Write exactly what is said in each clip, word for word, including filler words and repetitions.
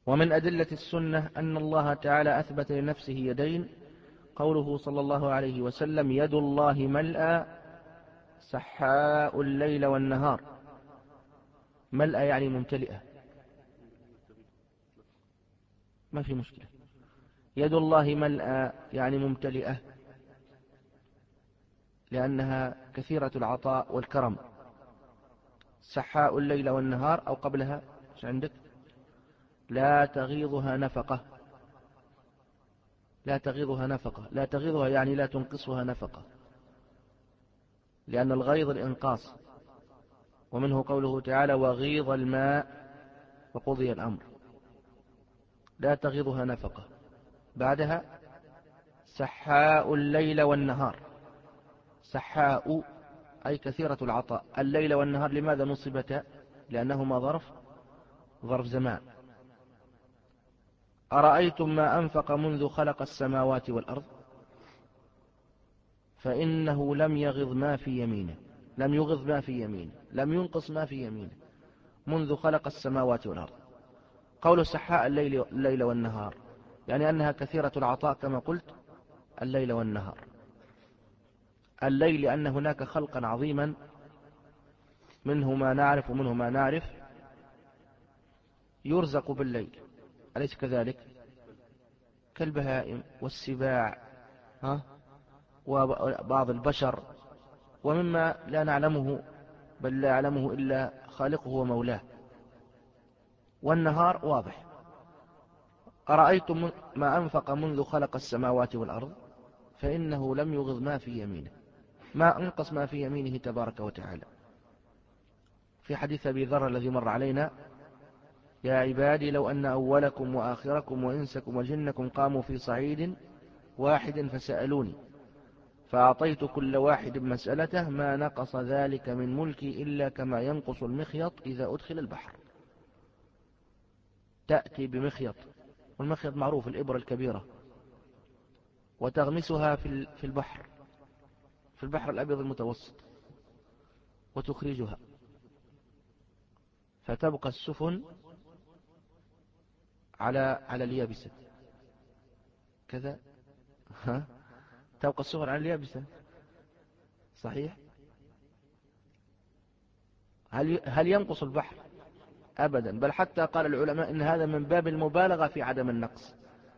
ومن أدلة السنة أن الله تعالى أثبت لنفسه يدين، قوله صلى الله عليه وسلم: يد الله ملأى سحاء الليل والنهار. ملأى يعني ممتلئة، ما في مشكلة. يد الله ملأى يعني ممتلئة، لأنها كثيرة العطاء والكرم. سحاء الليل والنهار، أو قبلها ايش عندك؟ لا تغيضها نفقة. لا تغيضها نفقة، لا تغيضها يعني لا تنقصها نفقة، لأن الغيض الإنقاص، ومنه قوله تعالى: وغيض الماء وقضي الأمر. لا تغيضها نفقة. بعدها سحاء الليل والنهار. سحاء أي كثيرة العطاء. الليل والنهار لماذا نصبتا؟ لأنهما ظرف ظرف زمان. أرأيتم ما أنفق منذ خلق السماوات والأرض فإنه لم يغض ما في يمينه. لم يغض ما في يمينه، لم ينقص ما في يمينه، منذ خلق السماوات والأرض. قول سحاء الليل, الليل والنهار يعني أنها كثيرة العطاء كما قلت الليل والنهار. الليل لأن هناك خلقا عظيما، منه ما نعرف ومنه ما نعرف، يرزق بالليل، أليس كذلك؟ كالبهائم والسباع ها؟ وبعض البشر، ومما لا نعلمه بل لا يعلمه إلا خالقه ومولاه. والنهار واضح. أرأيتم ما أنفق منذ خلق السماوات والأرض فإنه لم يغض ما في يمينه، ما أنقص ما في يمينه تبارك وتعالى. في حديث أبي ذر الذي مر علينا: يا عبادي لو أن أولكم وآخركم وإنسكم وجنكم قاموا في صعيد واحد فسألوني فأعطيت كل واحد مسألته ما نقص ذلك من ملكي إلا كما ينقص المخيط إذا أدخل البحر. تأتي بمخيط، والمخيط معروف الإبرة الكبيرة، وتغمسها في البحر، في البحر الأبيض المتوسط، وتخرجها، فتبقى السفن على على اليابسة كذا. ها؟ تبقى السفن على اليابسة، صحيح؟ هل هل ينقص البحر؟ أبدا، بل حتى قال العلماء إن هذا من باب المبالغة في عدم النقص،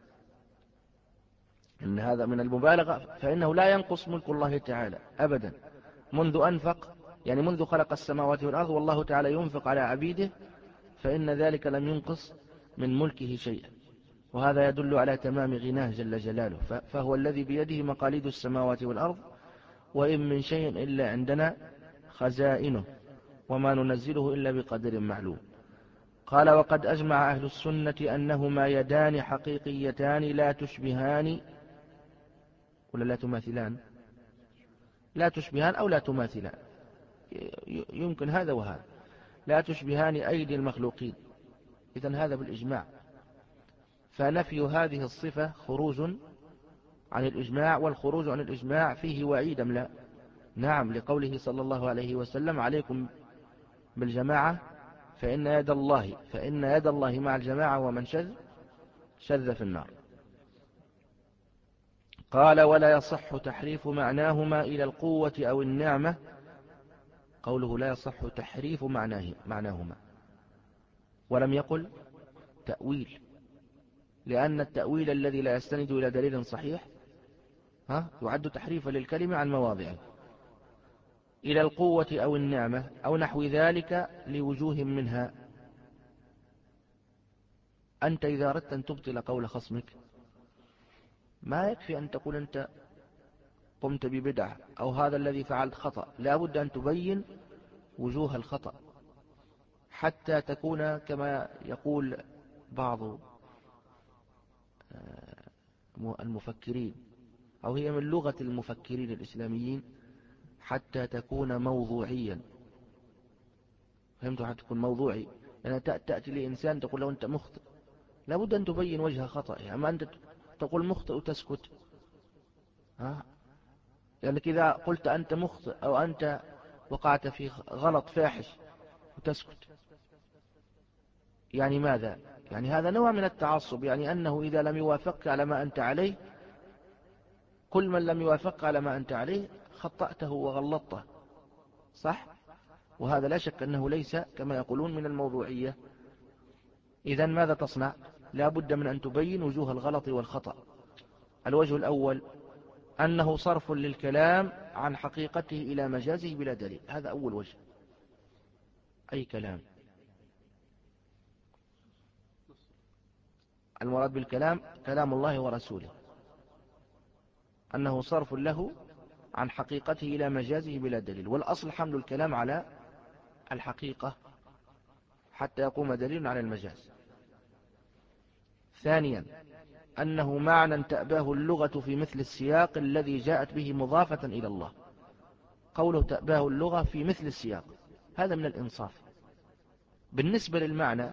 إن هذا من المبالغة، فإنه لا ينقص ملك الله تعالى أبدا. منذ أنفق يعني منذ خلق السماوات والأرض والله تعالى ينفق على عبيده، فإن ذلك لم ينقص من ملكه شيئا، وهذا يدل على تمام غناه جل جلاله. فهو الذي بيده مقاليد السماوات والأرض، وإن من شيء إلا عندنا خزائنه وما ننزله إلا بقدر معلوم. قال: وقد أجمع أهل السنة أنهما يدان حقيقيتان لا تشبهان، ولا لا تماثلان؟ لا تشبهان أو لا تماثلان، يمكن هذا وهذا. لا تشبهان أيدي المخلوقين، إذن هذا بالإجماع. فنفي هذه الصفة خروج عن الإجماع، والخروج عن الإجماع فيه وعيد أم لا؟ نعم، لقوله صلى الله عليه وسلم: عليكم بالجماعة فإن يد الله فإن يد الله مع الجماعة ومن شذ شذ في النار. قال: ولا يصح تحريف معناهما إلى القوة أو النعمة. قوله لا يصح تحريف معناه معناهما، ولم يقل تأويل، لأن التأويل الذي لا يستند إلى دليل صحيح ها يعد تحريفا للكلمة عن مواضعه. إلى القوة أو النعمة أو نحو ذلك لوجوه منها. أنت إذا أردت أن تبطل قول خصمك ما يكفي أن تقول أنت قمت ببدعة أو هذا الذي فعلت خطأ، لا بد أن تبين وجوه الخطأ حتى تكون كما يقول بعض المفكرين، أو هي من لغة المفكرين الإسلاميين، حتى تكون موضوعيا. فهمتوا؟ حتى تكون موضوعي، يعني تأتي لإنسان تقول له أنت مخطئ، لابد أن تبين وجه خطأ. أما أنت تقول مخطئ وتسكت، ها؟ لأنك إذا قلت أنت مخطئ أو أنت وقعت في غلط فاحش وتسكت، يعني ماذا؟ يعني هذا نوع من التعصب، يعني أنه إذا لم يوافقك على ما أنت عليه، كل من لم يوافقك على ما أنت عليه خطأته وغلطته، صح؟ وهذا لا شك أنه ليس كما يقولون من الموضوعية. إذن ماذا تصنع؟ لا بد من أن تبين وجوه الغلط والخطأ. الوجه الأول أنه صرف للكلام عن حقيقته إلى مجازه بلا دليل، هذا أول وجه. أي كلام، المراد بالكلام كلام الله ورسوله، أنه صرف له عن حقيقته إلى مجازه بلا دليل، والأصل حمل الكلام على الحقيقة حتى يقوم دليل على المجاز. ثانيا أنه معنى تأباه اللغة في مثل السياق الذي جاءت به مضافة إلى الله. قوله تأباه اللغة في مثل السياق هذا من الإنصاف. بالنسبة للمعنى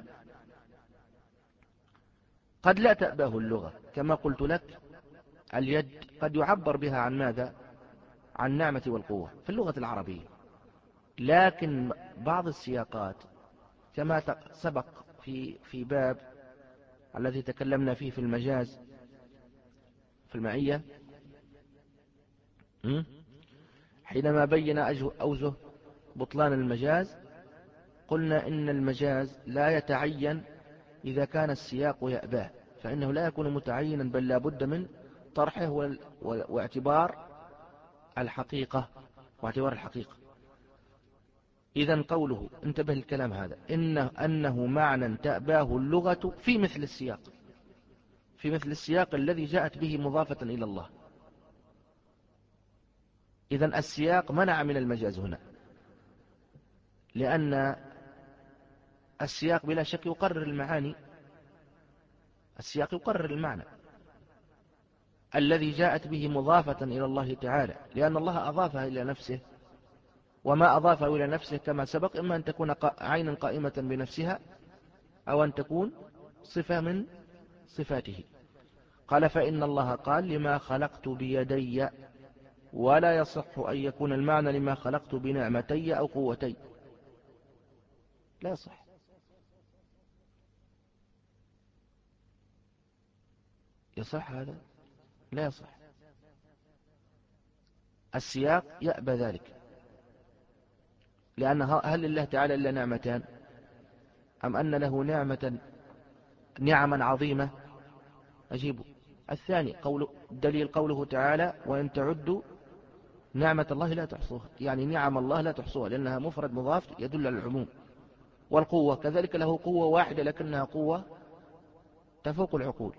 قد لا تأباه اللغة، كما قلت لك اليد قد يعبر بها عن ماذا؟ عن نعمة والقوة في اللغة العربية، لكن بعض السياقات كما سبق في في باب الذي تكلمنا فيه في المجاز في المعية، حينما بين أوجه بطلان المجاز قلنا إن المجاز لا يتعين إذا كان السياق يأباه، فإنه لا يكون متعينا، بل لا بد من طرحه واعتبار الحقيقة واعتبار الحقيقة. إذن قوله، انتبه الكلام هذا، إنه أنه معنى تأباه اللغة في مثل السياق، في مثل السياق الذي جاءت به مضافة إلى الله. إذن السياق منع من المجاز هنا، لأن السياق بلا شك يقرر المعاني، السياق يقرر المعنى الذي جاءت به مضافة إلى الله تعالى، لأن الله أضافها إلى نفسه، وما أضافه إلى نفسه كما سبق إما أن تكون عينا قائمة بنفسها أو أن تكون صفة من صفاته. قال فإن الله قال لما خلقت بيدي، ولا يصح أن يكون المعنى لما خلقت بنعمتي أو قوتي، لا يصح. يصح هذا؟ لا يصح. السياق يأبى ذلك، لأن هل لله تعالى إلا نعمتان، أم أن له نعمة نعما عظيمة؟ أجيبه. الثاني قول دليل قوله تعالى وإن تعدوا نعمة الله لا تحصوها، يعني نعم الله لا تحصوها، لأنها مفرد مضاف يدل على العموم. والقوة كذلك له قوة واحدة لكنها قوة تفوق العقول.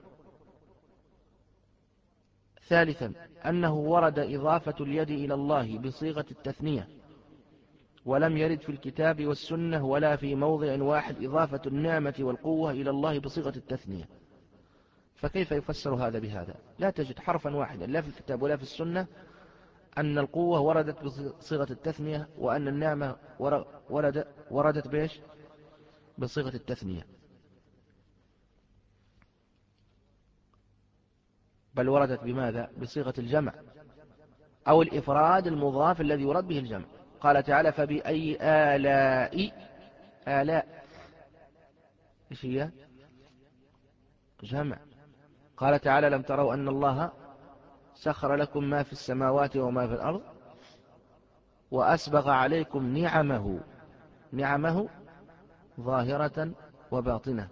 ثالثا أنه ورد إضافة اليد إلى الله بصيغة التثنية، ولم يرد في الكتاب والسنة ولا في موضع واحد إضافة النعمة والقوة إلى الله بصيغة التثنية، فكيف يفسر هذا بهذا؟ لا تجد حرفا واحدا لا في الكتاب ولا في السنة أن القوة وردت بصيغة التثنية وأن النعمة ورد وردت بإيش؟ بصيغة التثنية، بل وردت بماذا؟ بصيغة الجمع أو الإفراد المضاف الذي يراد به الجمع. قال تعالى فبأي آلاء، آلاء إيش هي؟ جمع. قال تعالى لم تروا أن الله سخر لكم ما في السماوات وما في الأرض وأسبغ عليكم نعمه، نعمه ظاهرة وباطنة.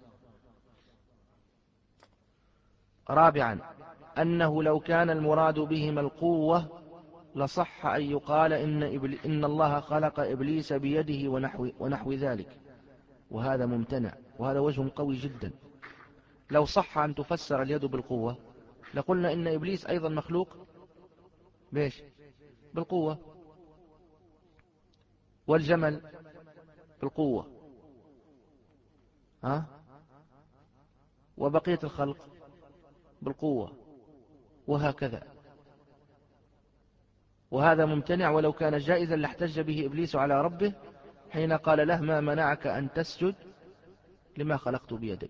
رابعا أنه لو كان المراد بهما القوة لصح أن يقال إن, إن الله خلق إبليس بيده ونحو, ونحو ذلك، وهذا ممتنع، وهذا وجه قوي جدا. لو صح أن تفسر اليد بالقوة لقلنا إن إبليس أيضا مخلوق بيش؟ بالقوة، والجمل بالقوة، ها؟ وبقية الخلق بالقوة، وهكذا. وهذا ممتنع، ولو كان جائزا لاحتج به إبليس على ربه حين قال له ما منعك أن تسجد لما خلقت بيدي.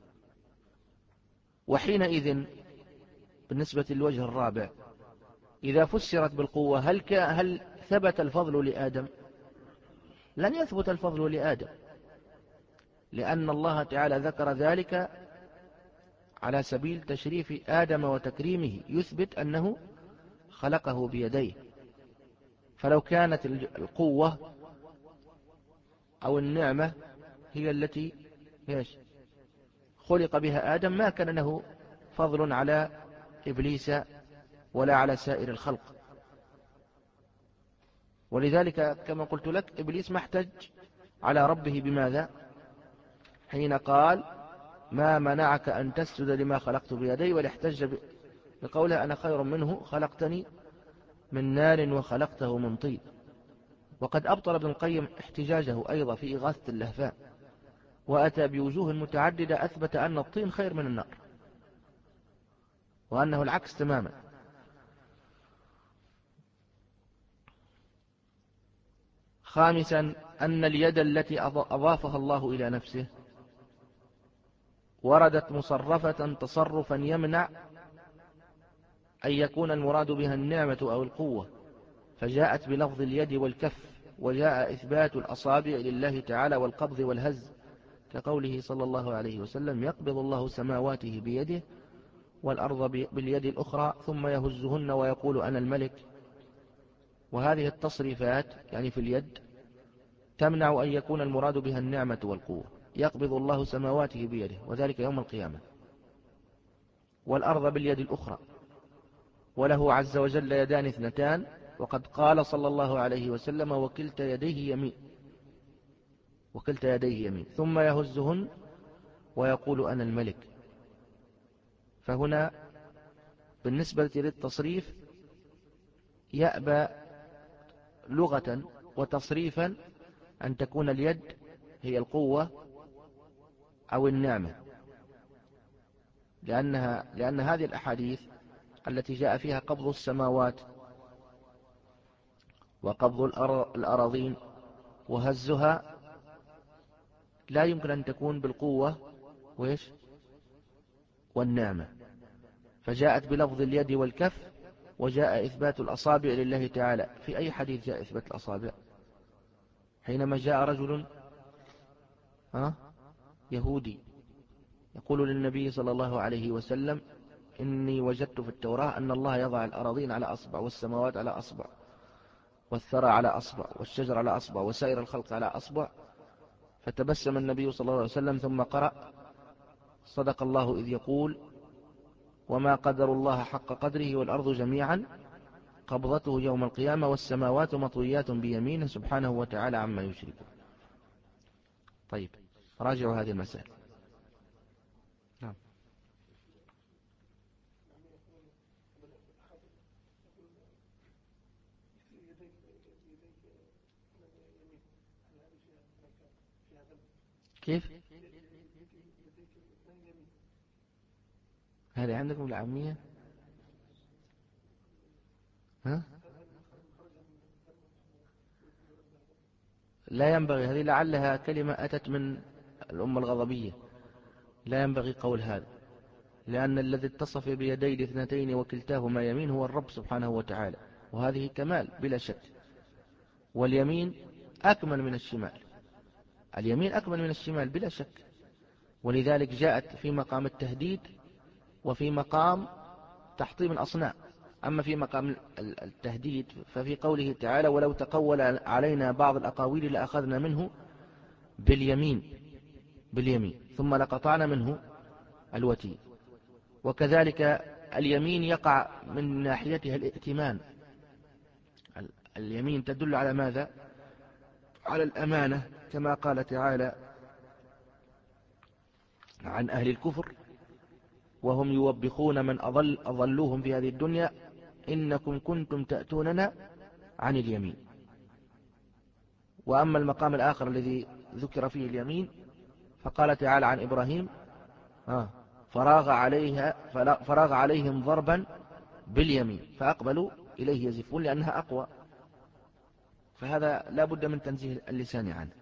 وحينئذ بالنسبة للوجه الرابع إذا فسرت بالقوة هل, هل ثبت الفضل لآدم؟ لن يثبت الفضل لآدم، لأن الله تعالى ذكر ذلك على سبيل تشريف آدم وتكريمه، يثبت أنه خلقه بيديه. فلو كانت القوة أو النعمة هي التي خلق بها آدم ما كان له فضل على إبليس ولا على سائر الخلق. ولذلك كما قلت لك إبليس ما احتج على ربه بماذا؟ حين قال ما منعك أن تسجد لما خلقت بيدي، ولاحتج بقوله أنا خير منه خلقتني من نار وخلقته من طين. وقد أبطل ابن القيم احتجاجه أيضا في إغاثة اللهفان، وأتى بوجوه متعددة أثبت أن الطين خير من النار، وأنه العكس تماما. خامسا أن اليد التي أضافها الله إلى نفسه وردت مصرفة تصرفا يمنع أن يكون المراد بها النعمة أو القوة، فجاءت بلفظ اليد والكف، وجاء إثبات الأصابع لله تعالى والقبض والهز، كقوله صلى الله عليه وسلم يقبض الله سماواته بيده والأرض باليد الأخرى ثم يهزهن ويقول أنا الملك. وهذه التصريفات يعني في اليد تمنع أن يكون المراد بها النعمة والقوة. يقبض الله سماواته بيده وذلك يوم القيامة، والأرض باليد الأخرى، وله عز وجل يدان اثنتان، وقد قال صلى الله عليه وسلم وكلتا يديه يمين، وكلتا يديه يمين، ثم يهزهن ويقول أنا الملك. فهنا بالنسبة للتصريف يأبى لغة وتصريفا أن تكون اليد هي القوة أو النعمة، لأنها لأن هذه الأحاديث التي جاء فيها قبض السماوات وقبض الأراضين وهزها لا يمكن أن تكون بالقوة وإيش والنعمة، فجاءت بلفظ اليد والكف، وجاء إثبات الأصابع لله تعالى. في أي حديث جاء إثبات الأصابع؟ حينما جاء رجل ها يهودي يقول للنبي صلى الله عليه وسلم إني وجدت في التوراة أن الله يضع الأراضين على أصبع والسماوات على أصبع والثرى على أصبع والشجر على أصبع وسائر الخلق على أصبع، فتبسم النبي صلى الله عليه وسلم ثم قرأ صدق الله إذ يقول وما قدر الله حق قدره والأرض جميعا قبضته يوم القيامة والسماوات مطويات بيمينه سبحانه وتعالى عما يشركون. طيب راجعوا هذه المسائل. نعم. كيف هذه عندكم العامية؟ ها؟ لا ينبغي، هذه لعلها كلمة أتت من الأمة الغضبية، لا ينبغي قول هذا، لأن الذي اتصف بيدي الاثنتين وكلتاهما يمين هو الرب سبحانه وتعالى، وهذه كمال بلا شك. واليمين أكمل من الشمال، اليمين أكمل من الشمال بلا شك، ولذلك جاءت في مقام التهديد وفي مقام تحطيم الأصنام. أما في مقام التهديد ففي قوله تعالى ولو تقول علينا بعض الأقاويل لأخذنا منه باليمين باليمين ثم لقطعنا منه الوتين. وكذلك اليمين يقع من ناحيتها الائتمان، اليمين تدل على ماذا؟ على الأمانة، كما قال تعالى عن أهل الكفر وهم يوبخون من أضل أضلوهم في هذه الدنيا إنكم كنتم تأتوننا عن اليمين. وأما المقام الآخر الذي ذكر فيه اليمين فقال تعالى عن إبراهيم آه فراغ عليها فراغ عليهم ضربا باليمين فأقبلوا إليه يزفون لأنها أقوى، فهذا لا بد من تنزيه اللسان عنه.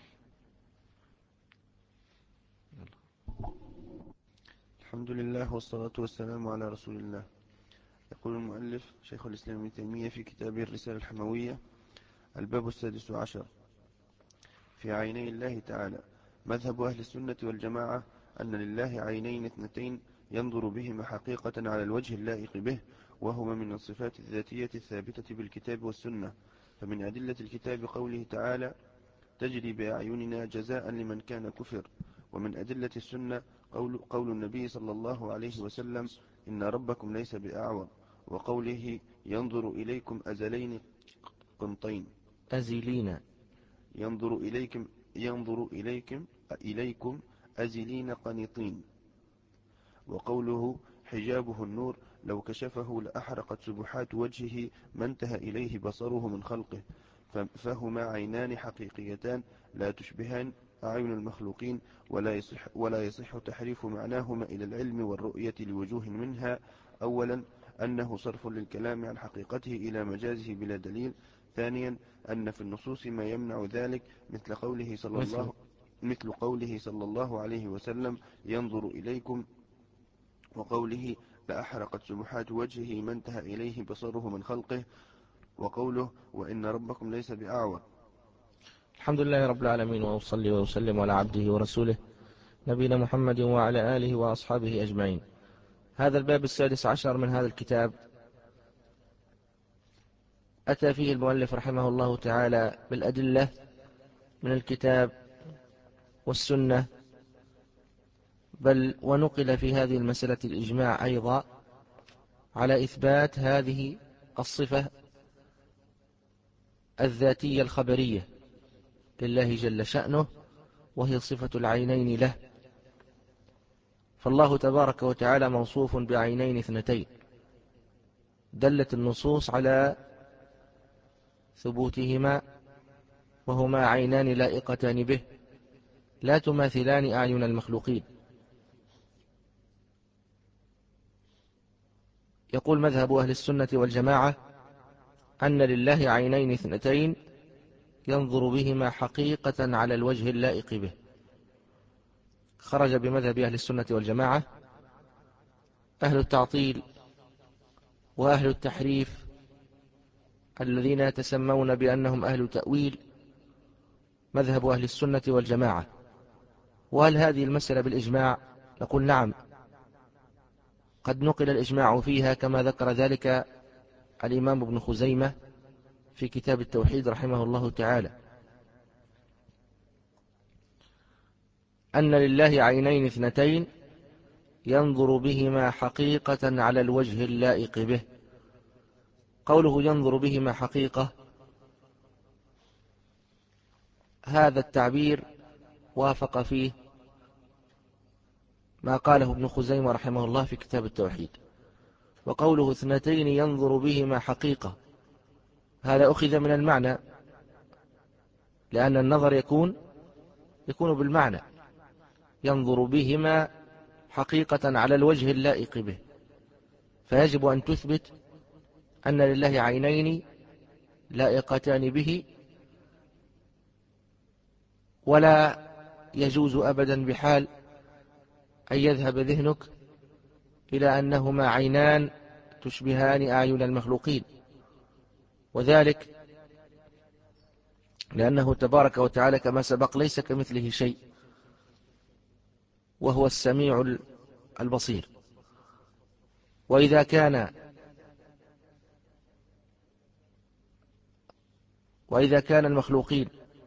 الحمد لله والصلاة والسلام على رسول الله. يقول المؤلف شيخ الإسلام ابن تيمية في كتابه الرسالة الحموية الباب السادس عشر في عيني الله تعالى. مذهب أهل السنة والجماعة أن لله عينين اثنتين ينظر بهما حقيقة على الوجه اللائق به، وهما من الصفات الذاتية الثابتة بالكتاب والسنة. فمن أدلة الكتاب قوله تعالى: تجري بأعيننا جزاء لمن كان كفر. ومن أدلة السنة قول, قول النبي صلى الله عليه وسلم: إن ربكم ليس بأعور، وقوله: ينظر إليكم أزلين قنطين أزلين ينظر إليكم ينظر إليكم إليكم أزلين قنطين. وقوله: حجابه النور، لو كشفه لأحرقت سبحات وجهه ما انتهى إليه بصره من خلقه. فهما عينان حقيقيتان لا تشبهان أعين المخلوقين، ولا يصح, ولا يصح تحريف معناهما إلى العلم والرؤية لوجوه منها: أولا أنه صرف للكلام عن حقيقته إلى مجازه بلا دليل. ثانيا أن في النصوص ما يمنع ذلك، مثل قوله صلى الله مثل قوله صلى الله عليه وسلم: ينظر إليكم، وقوله: لأحرقت سبحات وجهه ما انتهى إليه بصره من خلقه، وقوله: وإن ربكم ليس بأعور. الحمد لله رب العالمين، وأصلي وأسلم على عبده ورسوله نبينا محمد وعلى آله وأصحابه أجمعين. هذا الباب السادس عشر من هذا الكتاب أتى فيه المؤلف رحمه الله تعالى بالأدلة من الكتاب والسنة، بل ونقل في هذه المسألة الإجماع أيضا على إثبات هذه الصفة الذاتية الخبرية لله جل شأنه، وهي صفة العينين له. فالله تبارك وتعالى موصوف بعينين اثنتين، دلت النصوص على ثبوتهما، وهما عينان لائقتان به لا تماثلان أعين المخلوقين. يقول مذهب أهل السنة والجماعة أن لله عينين اثنتين ينظر بهما حقيقة على الوجه اللائق به. خرج بمذهب أهل السنة والجماعة أهل التعطيل وأهل التحريف الذين يتسمون بأنهم أهل تأويل، مذهب أهل السنة والجماعة. وهل هذه المسألة بالإجماع؟ نقول نعم، قد نقل الإجماع فيها كما ذكر ذلك الإمام ابن خزيمة في كتاب التوحيد رحمه الله تعالى، أن لله عينين اثنتين ينظر بهما حقيقة على الوجه اللائق به. قوله ينظر بهما حقيقة، هذا التعبير وافق فيه ما قاله ابن خزيمة رحمه الله في كتاب التوحيد. وقوله اثنتين ينظر بهما حقيقة، هذا أخذ من المعنى، لأن النظر يكون يكون بالمعنى، ينظر بهما حقيقة على الوجه اللائق به. فيجب أن تثبت أن لله عينين لائقتان به، ولا يجوز أبدا بحال أن يذهب ذهنك إلى أنهما عينان تشبهان أعين المخلوقين، وذلك لأنه تبارك وتعالى كما سبق ليس كمثله شيء، وهو السميع البصير. وإذا كان وإذا كان المخلوقين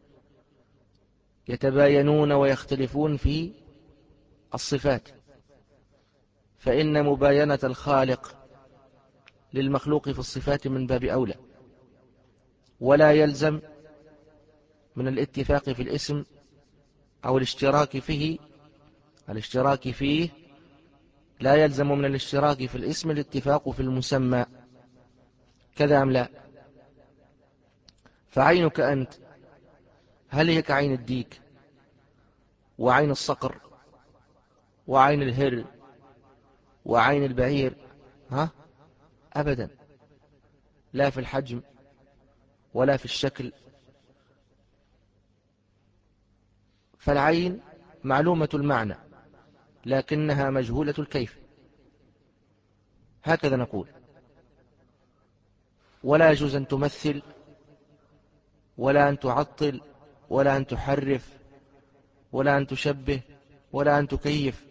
يتباينون ويختلفون في الصفات، فإن مباينة الخالق للمخلوق في الصفات من باب أولى، ولا يلزم من الاتفاق في الاسم أو الاشتراك فيه الاشتراك فيه لا يلزم من الاشتراك في الاسم الاتفاق في المسمى، كذا أم لا؟ فعينك أنت هل هي كعين الديك وعين الصقر وعين الهر وعين البعير؟ ها؟ أبدا، لا في الحجم ولا في الشكل. فالعين معلومة المعنى لكنها مجهولة الكيف، هكذا نقول. ولا يجوز أن تمثل ولا أن تعطل ولا أن تحرف ولا أن تشبه ولا أن تكيف.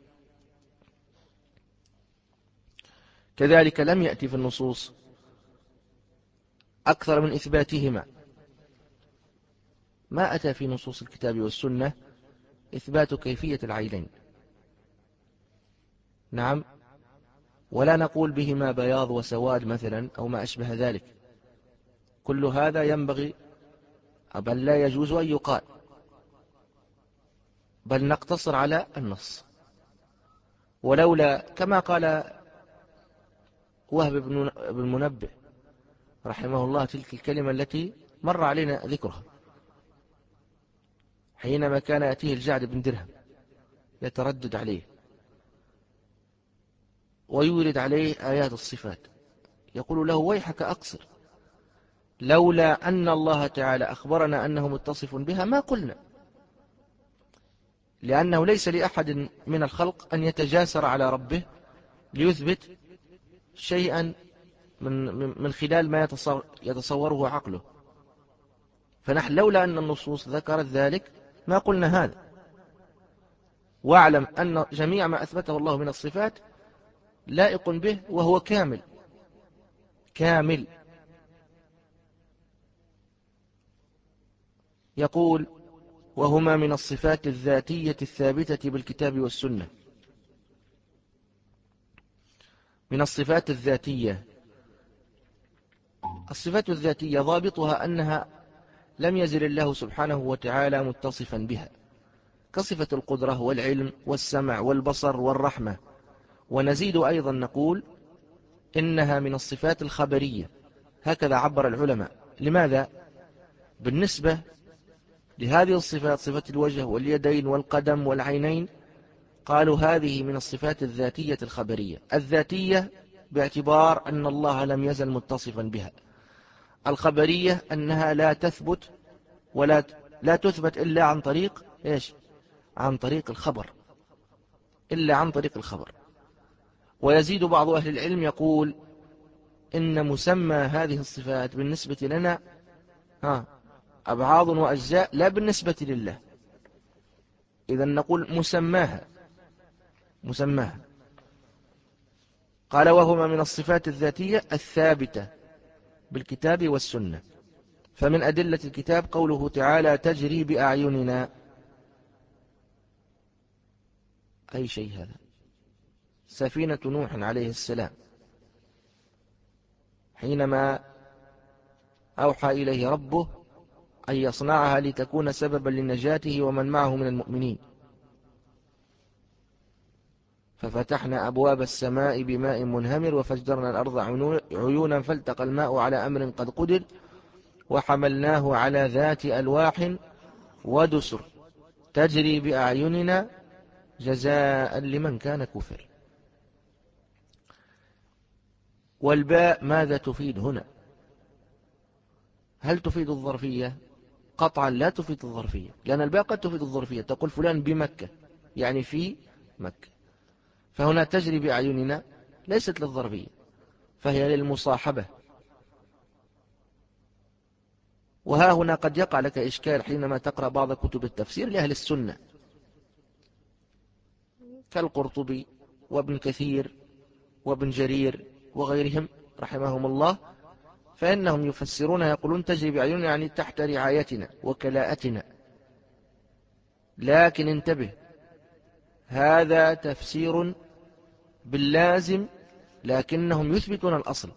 كذلك لم يأتي في النصوص أكثر من إثباتهما، ما أتى في نصوص الكتاب والسنة إثبات كيفية العينين. نعم، ولا نقول بهما بياض وسواد مثلا أو ما أشبه ذلك، كل هذا ينبغي بل لا يجوز أن يقال، بل نقتصر على النص. ولولا كما قال وهب بن المنبه رحمه الله تلك الكلمة التي مر علينا ذكرها حينما كان يأتيه الجعد بن درهم يتردد عليه ويورد عليه آيات الصفات، يقول له ويحك أقصر، لولا أن الله تعالى أخبرنا أنه متصف بها ما قلنا، لأنه ليس لأحد من الخلق أن يتجاسر على ربه ليثبت شيئا من من خلال ما يتصوره عقله. فنحن لولا أن النصوص ذكرت ذلك ما قلنا هذا. واعلم أن جميع ما أثبته الله من الصفات لائق به وهو كامل كامل. يقول وهما من الصفات الذاتية الثابتة بالكتاب والسنة. من الصفات الذاتية، الصفات الذاتية ضابطها أنها لم يزل الله سبحانه وتعالى متصفا بها، كصفة القدرة والعلم والسمع والبصر والرحمة. ونزيد أيضا نقول إنها من الصفات الخبرية، هكذا عبر العلماء. لماذا؟ بالنسبة لهذه الصفات، صفة الوجه واليدين والقدم والعينين، قالوا هذه من الصفات الذاتية الخبرية. الذاتية باعتبار أن الله لم يزل متصفا بها، الخبرية أنها لا تثبت ولا لا تثبت إلا عن طريق إيش؟ عن طريق الخبر، إلا عن طريق الخبر. ويزيد بعض أهل العلم يقول إن مسمى هذه الصفات بالنسبة لنا ها أبعاض وأجزاء لا بالنسبة لله. إذا نقول مسماها مسماها قال وهما من الصفات الذاتية الثابتة بالكتاب والسنة. فمن أدلة الكتاب قوله تعالى تجري بأعيننا. أي شيء هذا؟ سفينة نوح عليه السلام حينما أوحى إليه ربه أن يصنعها لتكون سببا لنجاته ومن معه من المؤمنين، ففتحنا أبواب السماء بماء منهمر وفجرنا الأرض عيونا فالتقى الماء على أمر قد قدر وحملناه على ذات ألواح ودسر تجري بأعيننا جزاء لمن كان كفر. والباء ماذا تفيد هنا؟ هل تفيد الظرفية؟ قطعا لا تفيد الظرفية، لأن الباء قد تفيد الظرفية، تقول فلان بمكة يعني في مكة. فهنا تجري بأعيننا ليست للظرفية، فهي للمصاحبة. وها هنا قد يقع لك إشكال حينما تقرأ بعض كتب التفسير لأهل السنة كالقرطبي وابن كثير وابن جرير وغيرهم رحمهم الله، فإنهم يفسرون يقولون تجري بأعيننا يعني تحت رعايتنا وكلاءتنا. لكن انتبه، هذا تفسير باللازم، لكنهم يثبتون الأصل.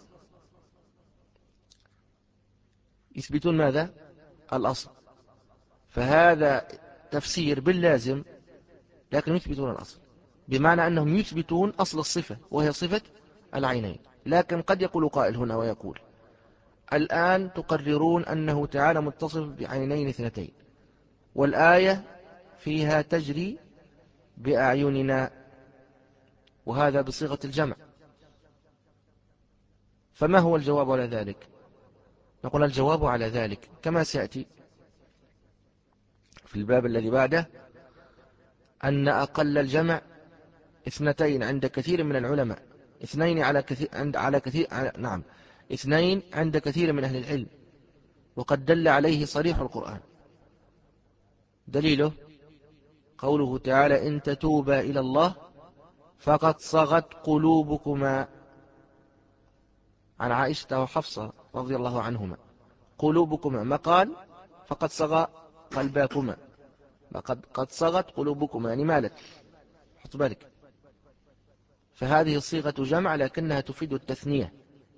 يثبتون ماذا؟ الأصل. فهذا تفسير باللازم لكن يثبتون الأصل، بمعنى أنهم يثبتون أصل الصفة وهي صفة العينين. لكن قد يقول قائل هنا ويقول الآن تقررون أنه تعالى متصف بعينين اثنتين، والآية فيها تجري بأعيننا، وهذا بصيغة الجمع، فما هو الجواب على ذلك؟ نقول الجواب على ذلك كما سيأتي في الباب الذي بعده، أن أقل الجمع اثنتين عند كثير من العلماء، اثنين على كثير عند على كثير على نعم اثنين عند كثير من أهل العلم، وقد دل عليه صريح القرآن. دليله قوله تعالى إن تتوبا إلى الله فقد صغت قلوبكما، عن عائشة وحفصة رضي الله عنهما، قلوبكما، ما قال فقد صغى قلباكما، قد قد صغت قلوبكما يعني مالت، حط بالك. فهذه صيغة جمع لكنها تفيد التثنية.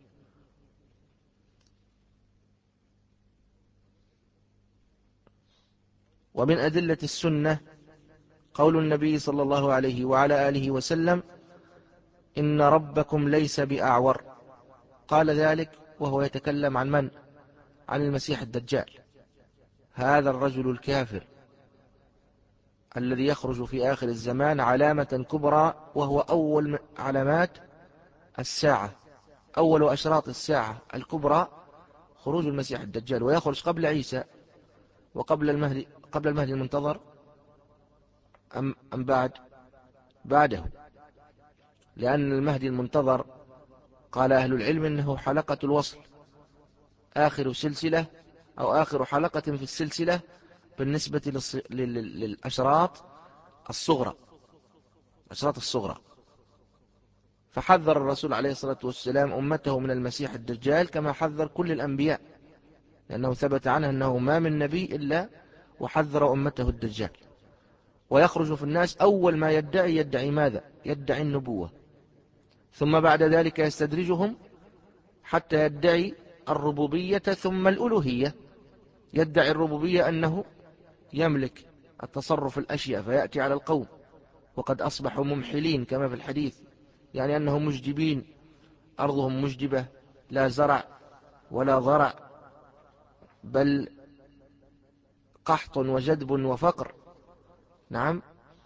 ومن أدلة السنة قول النبي صلى الله عليه وعلى آله وسلم إن ربكم ليس بأعور، قال ذلك وهو يتكلم عن من؟ عن المسيح الدجال، هذا الرجل الكافر الذي يخرج في آخر الزمان علامة كبرى، وهو أول علامات الساعة، أول أشراط الساعة الكبرى خروج المسيح الدجال، ويخرج قبل عيسى وقبل المهدي، قبل المهدي المنتظر أم, أم بعد بعده، لأن المهدي المنتظر قال أهل العلم إنه حلقة الوصل، آخر سلسلة أو آخر حلقة في السلسلة بالنسبة للأشراط الصغرى، الأشراط الصغرى. فحذر الرسول عليه الصلاة والسلام أمته من المسيح الدجال كما حذر كل الأنبياء، لأنه ثبت عنه أنه ما من نبي إلا وحذر أمته الدجال. ويخرج في الناس أول ما يدعي يدعي ماذا؟ يدعي النبوة، ثم بعد ذلك يستدرجهم حتى يدعي الربوبية ثم الألوهية. يدعي الربوبية أنه يملك التصرف الأشياء فيأتي على القوم وقد أصبحوا ممحلين كما في الحديث، يعني أنهم مجدبين، أرضهم مجدبة لا زرع ولا ضرع، بل قحط وجدب وفقر. نعم.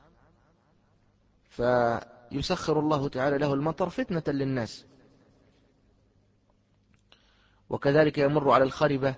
فيسخر الله تعالى له المطر فتنة للناس. وكذلك يمر على الخربة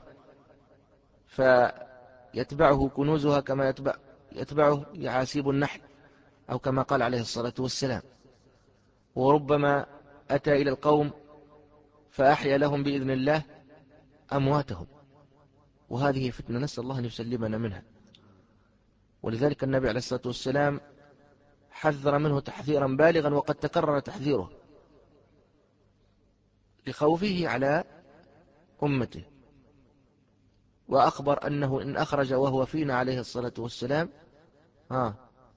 فيتبعه كنوزها كما يتبع يتبعه يعاسيب النحل، أو كما قال عليه الصلاة والسلام. وربما أتى إلى القوم فأحيا لهم بإذن الله أمواتهم، وهذه فتنة نسأل الله أن يسلمنا منها. ولذلك النبي عليه الصلاة والسلام حذر منه تحذيرا بالغا، وقد تكرر تحذيره لخوفه على أمته، وأخبر أنه إن أخرج وهو فينا عليه الصلاة والسلام ها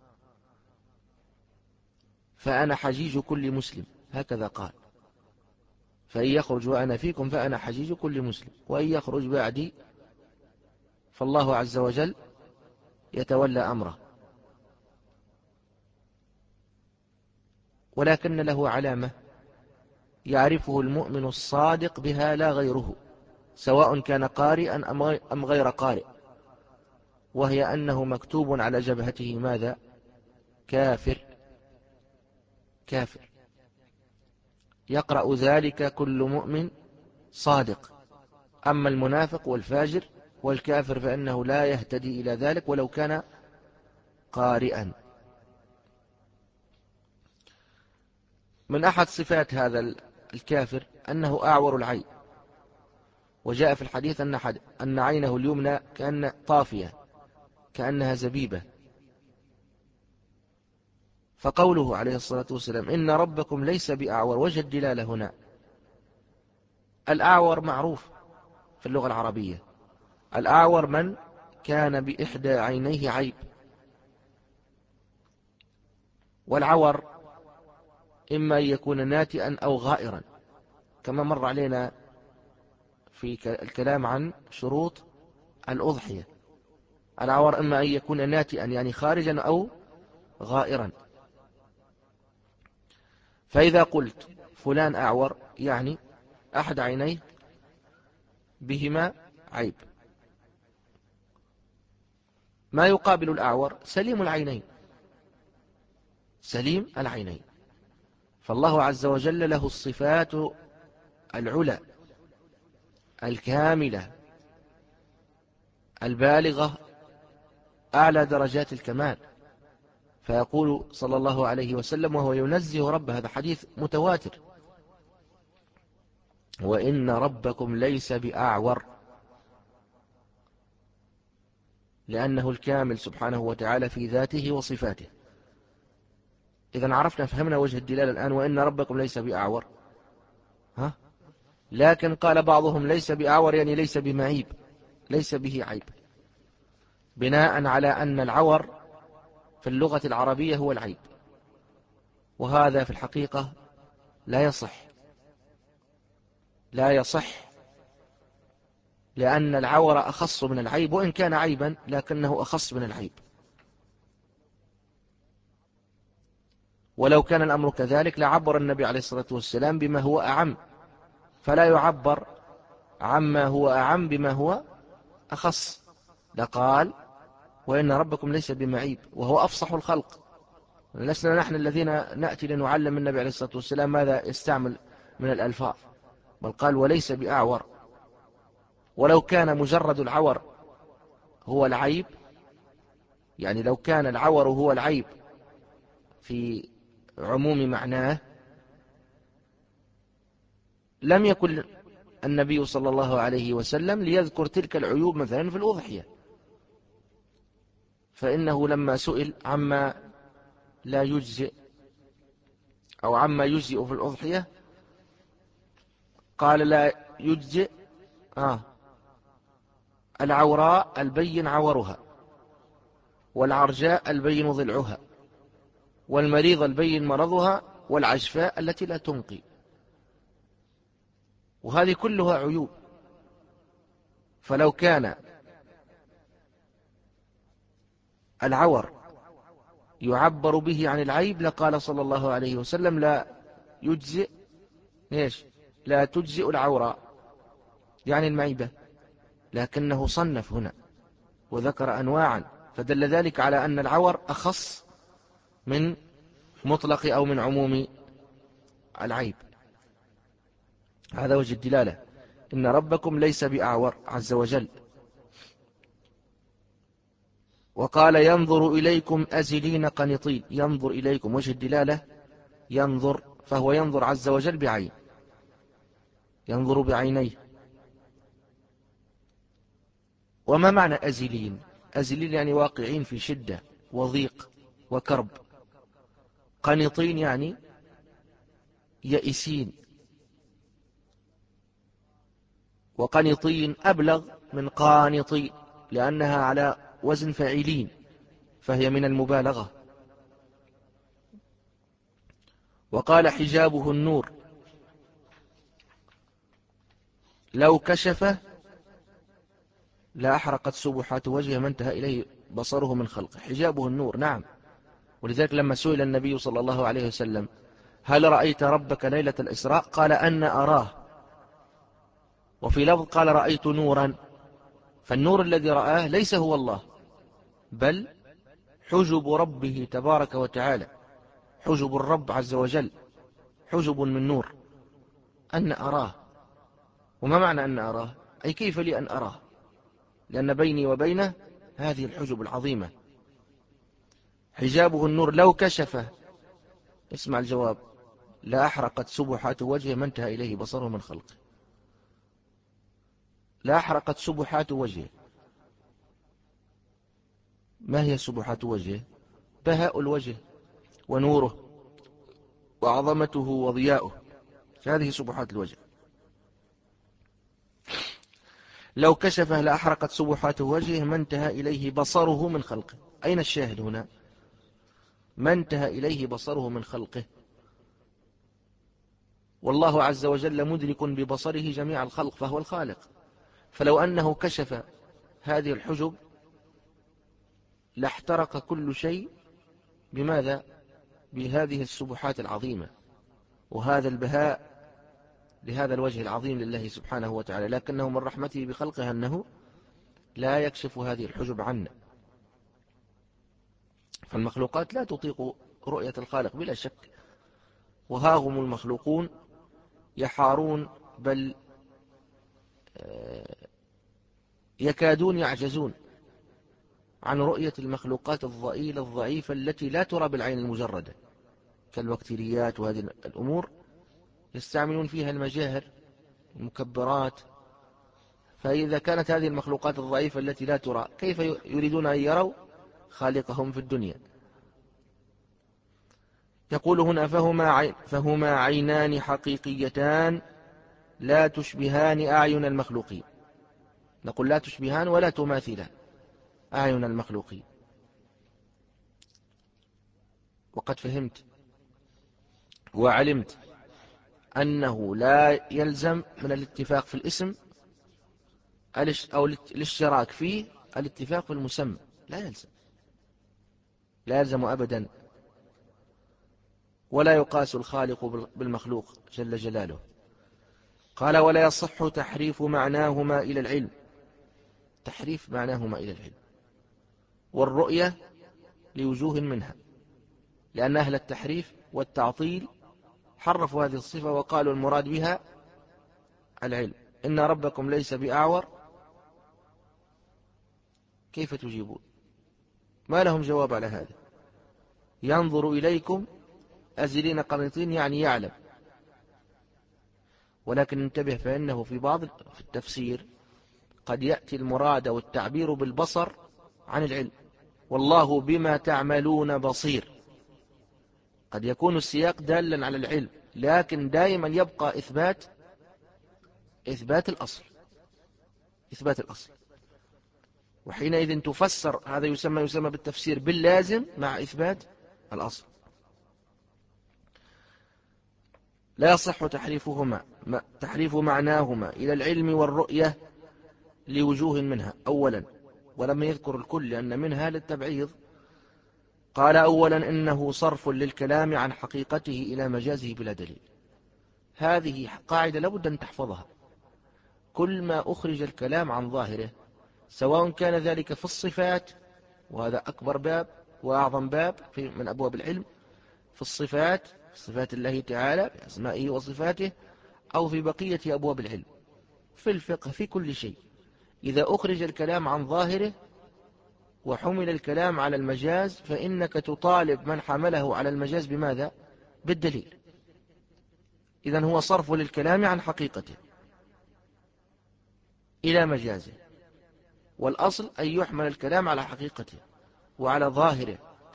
فأنا حجيج كل مسلم، هكذا قال، فإن يخرج وأنا فيكم فأنا حجيج كل مسلم، وإن يخرج بعدي فالله عز وجل يتولى أمره. ولكن له علامة يعرفه المؤمن الصادق بها لا غيره، سواء كان قارئا أم غير قارئ، وهي أنه مكتوب على جبهته ماذا؟ كافر، كافر. يقرأ ذلك كل مؤمن صادق. أما المنافق والفاجر والكافر فإنه لا يهتدي إلى ذلك ولو كان قارئا. من أحد صفات هذا الكافر أنه أعور العين، وجاء في الحديث أن, حد أن عينه اليمنى كأن طافية كأنها زبيبة. فقوله عليه الصلاة والسلام إن ربكم ليس بأعور، وجه الدلالة هنا. الأعور معروف في اللغة العربية، الأعور من كان بإحدى عينيه عيب. والعور إما أن يكون ناتئا أو غائرا، كما مر علينا في الكلام عن شروط الأضحية. العور إما أن يكون ناتئا يعني خارجا أو غائرا. فإذا قلت فلان أعور يعني أحد عينيه بهما عيب. ما يقابل الأعور؟ سليم العينين، سليم العينين. فالله عز وجل له الصفات العلى الكاملة البالغة أعلى درجات الكمال. فيقول صلى الله عليه وسلم وهو ينزه رب، هذا حديث متواتر، وإن ربكم ليس بأعور، لأنه الكامل سبحانه وتعالى في ذاته وصفاته. إذا عرفنا فهمنا وجه الدلالة الآن، وإن ربكم ليس بأعور. ها؟ لكن قال بعضهم ليس بأعور يعني ليس بمعيب، ليس به عيب، بناء على أن العور في اللغة العربية هو العيب، وهذا في الحقيقة لا يصح، لا يصح، لأن العور أخص من العيب، وإن كان عيبا لكنه أخص من العيب. ولو كان الأمر كذلك لعبر النبي عليه الصلاة والسلام بما هو أعم، فلا يعبر عما هو أعم بما هو أخص، لقال وإن ربكم ليس بمعيب، وهو أفصح الخلق. لسنا نحن الذين نأتي لنعلم النبي عليه الصلاة والسلام ماذا يستعمل من الألفاظ، بل قال وليس بأعور. ولو كان مجرد العور هو العيب، يعني لو كان العور هو العيب في عموم معناه، لم يكن النبي صلى الله عليه وسلم ليذكر تلك العيوب مثلا في الأضحية، فإنه لما سئل عما لا يجزئ أو عما يجزئ في الأضحية قال لا يجزئ آه العوراء البين عورها، والعرجاء البين ضلعها، والمريض البين مرضها، والعجفاء التي لا تنقي. وهذه كلها عيوب. فلو كان العور يعبر به عن العيب لقال صلى الله عليه وسلم لا يجزئ إيش؟ لا تجزئ العوراء يعني المعيبة، لكنه صنف هنا وذكر أنواعا، فدل ذلك على أن العور أخص من مطلق أو من عموم العيب. هذا وجه الدلالة، إن ربكم ليس بأعور عز وجل. وقال ينظر إليكم أزلين قنطين، ينظر إليكم، وجه الدلالة ينظر، فهو ينظر عز وجل بعين، ينظر بعينيه. وما معنى أزلين؟ أزلين يعني واقعين في شدة وضيق وكرب، قنطين يعني يئسين، وقنطين أبلغ من قانطين لأنها على وزن فاعلين، فهي من المبالغة. وقال حجابه النور، لو كشف لا أحرقت سبحات وجهه ما انتهى إليه بصره من خلقه. حجابه النور، نعم. ولذلك لما سئل النبي صلى الله عليه وسلم هل رأيت ربك ليلة الإسراء؟ قال أن أراه، وفي لفظ قال رأيت نورا، فالنور الذي رآه ليس هو الله، بل حجب ربه تبارك وتعالى، حجب الرب عز وجل، حجب من نور. أن أراه، وما معنى أن أراه؟ أي كيف لي أن أراه، لأن بيني وبينه هذه الحجب العظيمة. حجابه النور لو كشف، اسمع الجواب، لا أحرقت سبحات وجهه ما انتهى إليه بصره من خلقه. لا أحرقت سبحات وجهه. ما هي سبحات وجهه؟ بهاء الوجه ونوره وعظمته وضياؤه، هذه سبحات الوجه. لو كشف لأحرقت سبحات وجهه ما انتهى إليه بصره من خلقه. أين الشاهد هنا؟ ما انتهى إليه بصره من خلقه، والله عز وجل مدرك ببصره جميع الخلق، فهو الخالق. فلو أنه كشف هذه الحجب لاحترق كل شيء. بماذا؟ بهذه السبحات العظيمة وهذا البهاء لهذا الوجه العظيم لله سبحانه وتعالى، لكنه من رحمته بخلقه أنه لا يكشف هذه الحجب عنا. فالمخلوقات لا تطيق رؤية الخالق بلا شك، وها هم المخلوقون يحارون بل يكادون يعجزون عن رؤية المخلوقات الضئيلة الضعيفة التي لا ترى بالعين المجردة، كالبكتيريات وهذه الأمور يستعملون فيها المجاهر المكبرات، فإذا كانت هذه المخلوقات الضعيفة التي لا ترى كيف يريدون أن يروا خالقهم في الدنيا؟ يقول هنا فهما, عين فهما عينان حقيقيتان لا تشبهان أعين المخلوقين. نقول لا تشبهان ولا تماثلان أعين المخلوقين. وقد فهمت وعلمت أنه لا يلزم من الاتفاق في الاسم أو الاشتراك فيه الاتفاق في المسمى، لا يلزم، لا يلزم أبدا. ولا يقاس الخالق بالمخلوق جل جلاله. قال ولا يصح تحريف معناهما إلى العلم، تحريف معناهما إلى العلم والرؤية لوجوه منها، لأن أهل التحريف والتعطيل حرفوا هذه الصفة وقالوا المراد بها العلم. إن ربكم ليس بأعور، كيف تجيبون؟ ما لهم جواب على هذا. ينظر إليكم أزلين قنطين يعني يعلم، ولكن انتبه فإنه في بعض في التفسير قد يأتي المراد والتعبير بالبصر عن العلم. والله بما تعملون بصير، قد يكون السياق دالا على العلم، لكن دائما يبقى إثبات إثبات الأصل إثبات الأصل وحينئذ تفسر هذا يسمى يسمى بالتفسير باللازم مع إثبات الأصل. لا يصح تحريفهما تحريف معناهما إلى العلم والرؤية لوجوه منها أولا، ولم يذكر الكل لأن منها للتبعيض. قال أولا إنه صرف للكلام عن حقيقته إلى مجازه بلا دليل. هذه قاعدة لابد أن تحفظها. كل ما أخرج الكلام عن ظاهره، سواء كان ذلك في الصفات، وهذا أكبر باب وأعظم باب في من أبواب العلم، في الصفات صفات الله تعالى بأسمائه وصفاته، أو في بقية أبواب العلم، في الفقه، في كل شيء، إذا أخرج الكلام عن ظاهره وحمل الكلام على المجاز فإنك تطالب من حمله على المجاز بماذا؟ بالدليل. إذن هو صرف للكلام عن حقيقته إلى مجازه، والأصل أن يحمل الكلام على حقيقته وعلى ظاهره،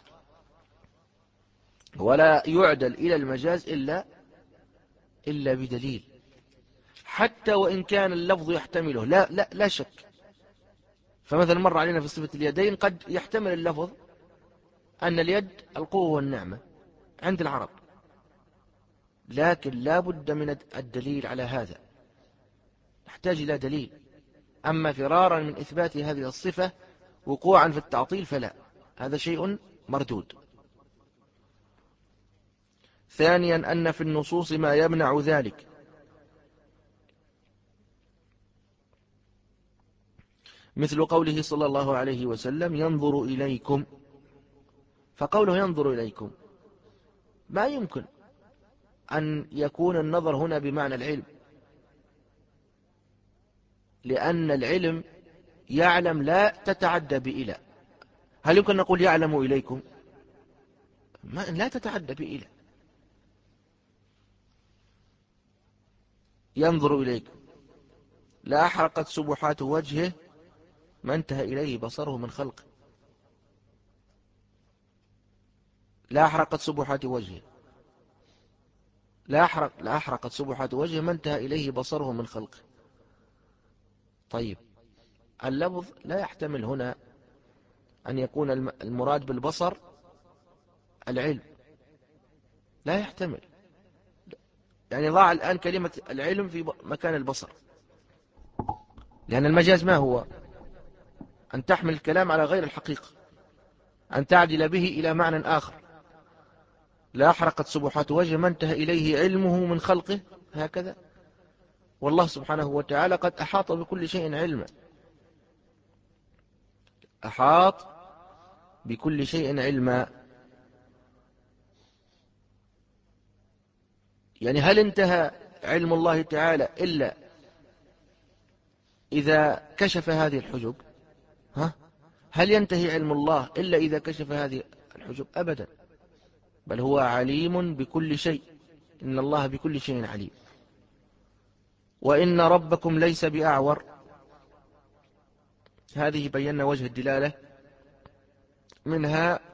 ولا يعدل إلى المجاز إلا إلا بدليل، حتى وإن كان اللفظ يحتمله، لا, لا, لا شك. فمثلا مر علينا في صفة اليدين قد يحتمل اللفظ أن اليد القوة والنعمة عند العرب، لكن لا بد من الدليل على هذا، نحتاج إلى دليل. أما فرارا من إثبات هذه الصفة وقوعا في التعطيل فلا، هذا شيء مردود. ثانيا أن في النصوص ما يمنع ذلك، مثل قوله صلى الله عليه وسلم ينظر إليكم، فقوله ينظر إليكم ما يمكن أن يكون النظر هنا بمعنى العلم، لأن العلم يعلم لا تتعدى بإلى. هل يمكن نقول يعلم إليكم؟ ما لا تتعدى بإلى. ينظر إليكم لا أحرقت سبحات وجهه ما انتهى إليه بصره من خلقه، لا أحرقت سبحات وجهه، لا أحرق لا أحرقت سبحات وجهه ما انتهى إليه بصره من خلقه. طيب اللفظ لا يحتمل هنا أن يكون المراد بالبصر العلم، لا يحتمل، يعني ضاع الآن كلمة العلم في مكان البصر، لأن المجاز ما هو؟ أن تحمل الكلام على غير الحقيقة، أن تعدل به إلى معنى آخر. لا أحرقت سبحات وجه ما انتهى إليه علمه من خلقه، هكذا. والله سبحانه وتعالى قد أحاط بكل شيء علما، أحاط بكل شيء علما. يعني هل انتهى علم الله تعالى إلا إذا كشف هذه الحجب؟ ها؟ هل ينتهي علم الله إلا إذا كشف هذه الحجب؟ أبدا، بل هو عليم بكل شيء، إن الله بكل شيء عليم. وإن ربكم ليس بأعور، هذه بينا وجه الدلالة منها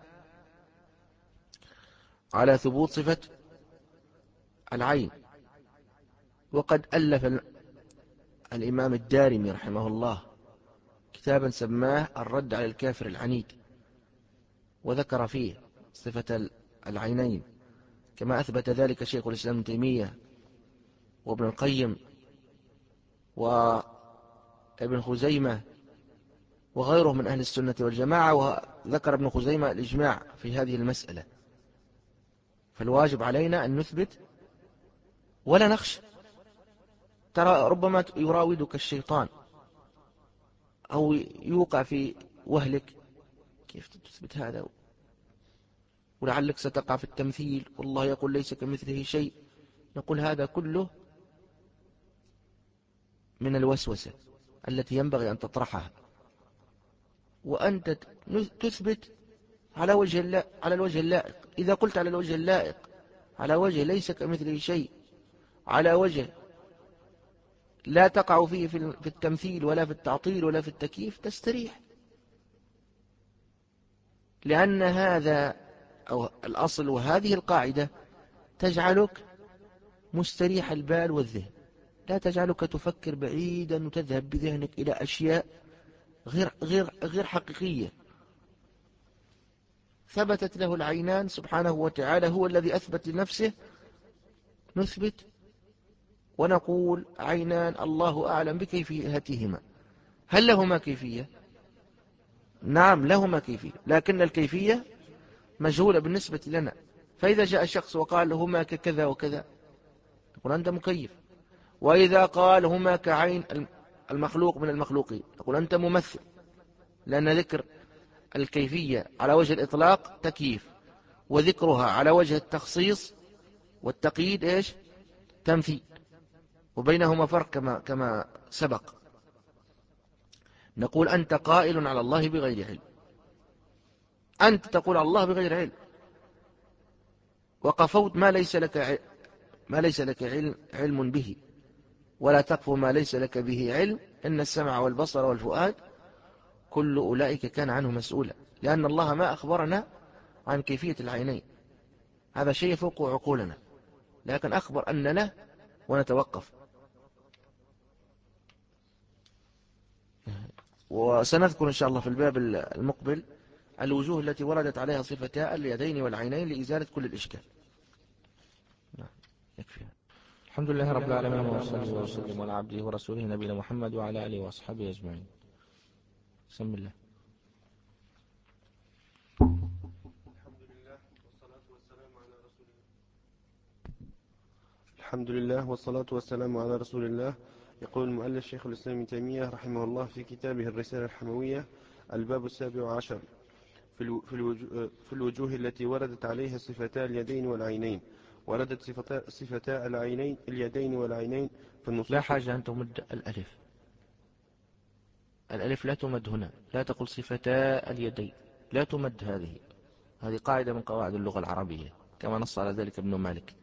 على ثبوت صفة العين. وقد ألف الإمام الدارمي رحمه الله كتابا سماه الرد على الكافر العنيد، وذكر فيه صفة العينين كما أثبت ذلك شيخ الإسلام ابن تيمية وابن القيم وابن خزيمة وغيره من أهل السنة والجماعة، وذكر ابن خزيمة الإجماع في هذه المسألة. فالواجب علينا أن نثبت ولا نخشى. ترى ربما يراودك الشيطان أو يوقع في وهلك، كيف تثبت هذا؟ ولعلك ستقع في التمثيل، والله يقول ليس كمثله شيء. نقول هذا كله من الوسوسة التي ينبغي أن تطرحها، وأنت تثبت على وجه على الوجه اللائق. إذا قلت على الوجه اللائق، على وجه ليس كمثله شيء، على وجه لا تقع فيه في التمثيل ولا في التعطيل ولا في التكييف، تستريح. لأن هذا أو الأصل وهذه القاعدة تجعلك مستريح البال والذهن، لا تجعلك تفكر بعيدا وتذهب بذهنك إلى أشياء غير, غير, غير حقيقية. ثبتت له العينان سبحانه وتعالى، هو الذي أثبت لنفسه، نثبت ونقول عينان الله أعلم بكيفيتهما. هل لهما كيفية؟ نعم لهما كيفية، لكن الكيفية مجهولة بالنسبة لنا. فإذا جاء شخص وقال هما ككذا وكذا، نقول أنت مكيف. وإذا قال هما كعين المخلوق من المخلوقين، نقول أنت ممثل، لأن ذكر الكيفية على وجه الإطلاق تكييف، وذكرها على وجه التخصيص والتقييد إيش؟ تمثيل، وبينهما فرق كما, كما سبق. نقول أنت قائل على الله بغير علم، أنت تقول على الله بغير علم، وقفوت ما ليس لك ما ليس لك علم, علم به، ولا تقف ما ليس لك به علم، إن السمع والبصر والفؤاد كل أولئك كان عنه مسؤولا. لأن الله ما أخبرنا عن كيفية العينين، هذا شيء فوق عقولنا، لكن أخبر أن له ونتوقف. وسنذكر إن شاء الله في الباب المقبل الوجوه التي وردت عليها صفتا اليدين والعينين لإزالة كل الإشكال. يكفي. الحمد لله رب العالمين، وصلى وسلم على عبده ورسوله نبينا محمد وعلى آله وأصحابه أجمعين. بسم الله. الحمد لله والصلاة والسلام على رسول الله. يقول المؤلف شيخ الإسلام ابن تيمية رحمه الله في كتابه الرسالة الحموية: الباب السابع عشر في الوجوه التي وردت عليها صفتا اليدين والعينين. وردت صفتا, صفتا العينين اليدين والعينين في النصوص. لا حاجة أن تمد الألف، الألف لا تمد هنا، لا تقول صفتا اليدين، لا تمد. هذه هذه قاعدة من قواعد اللغة العربية كما نص على ذلك ابن مالك.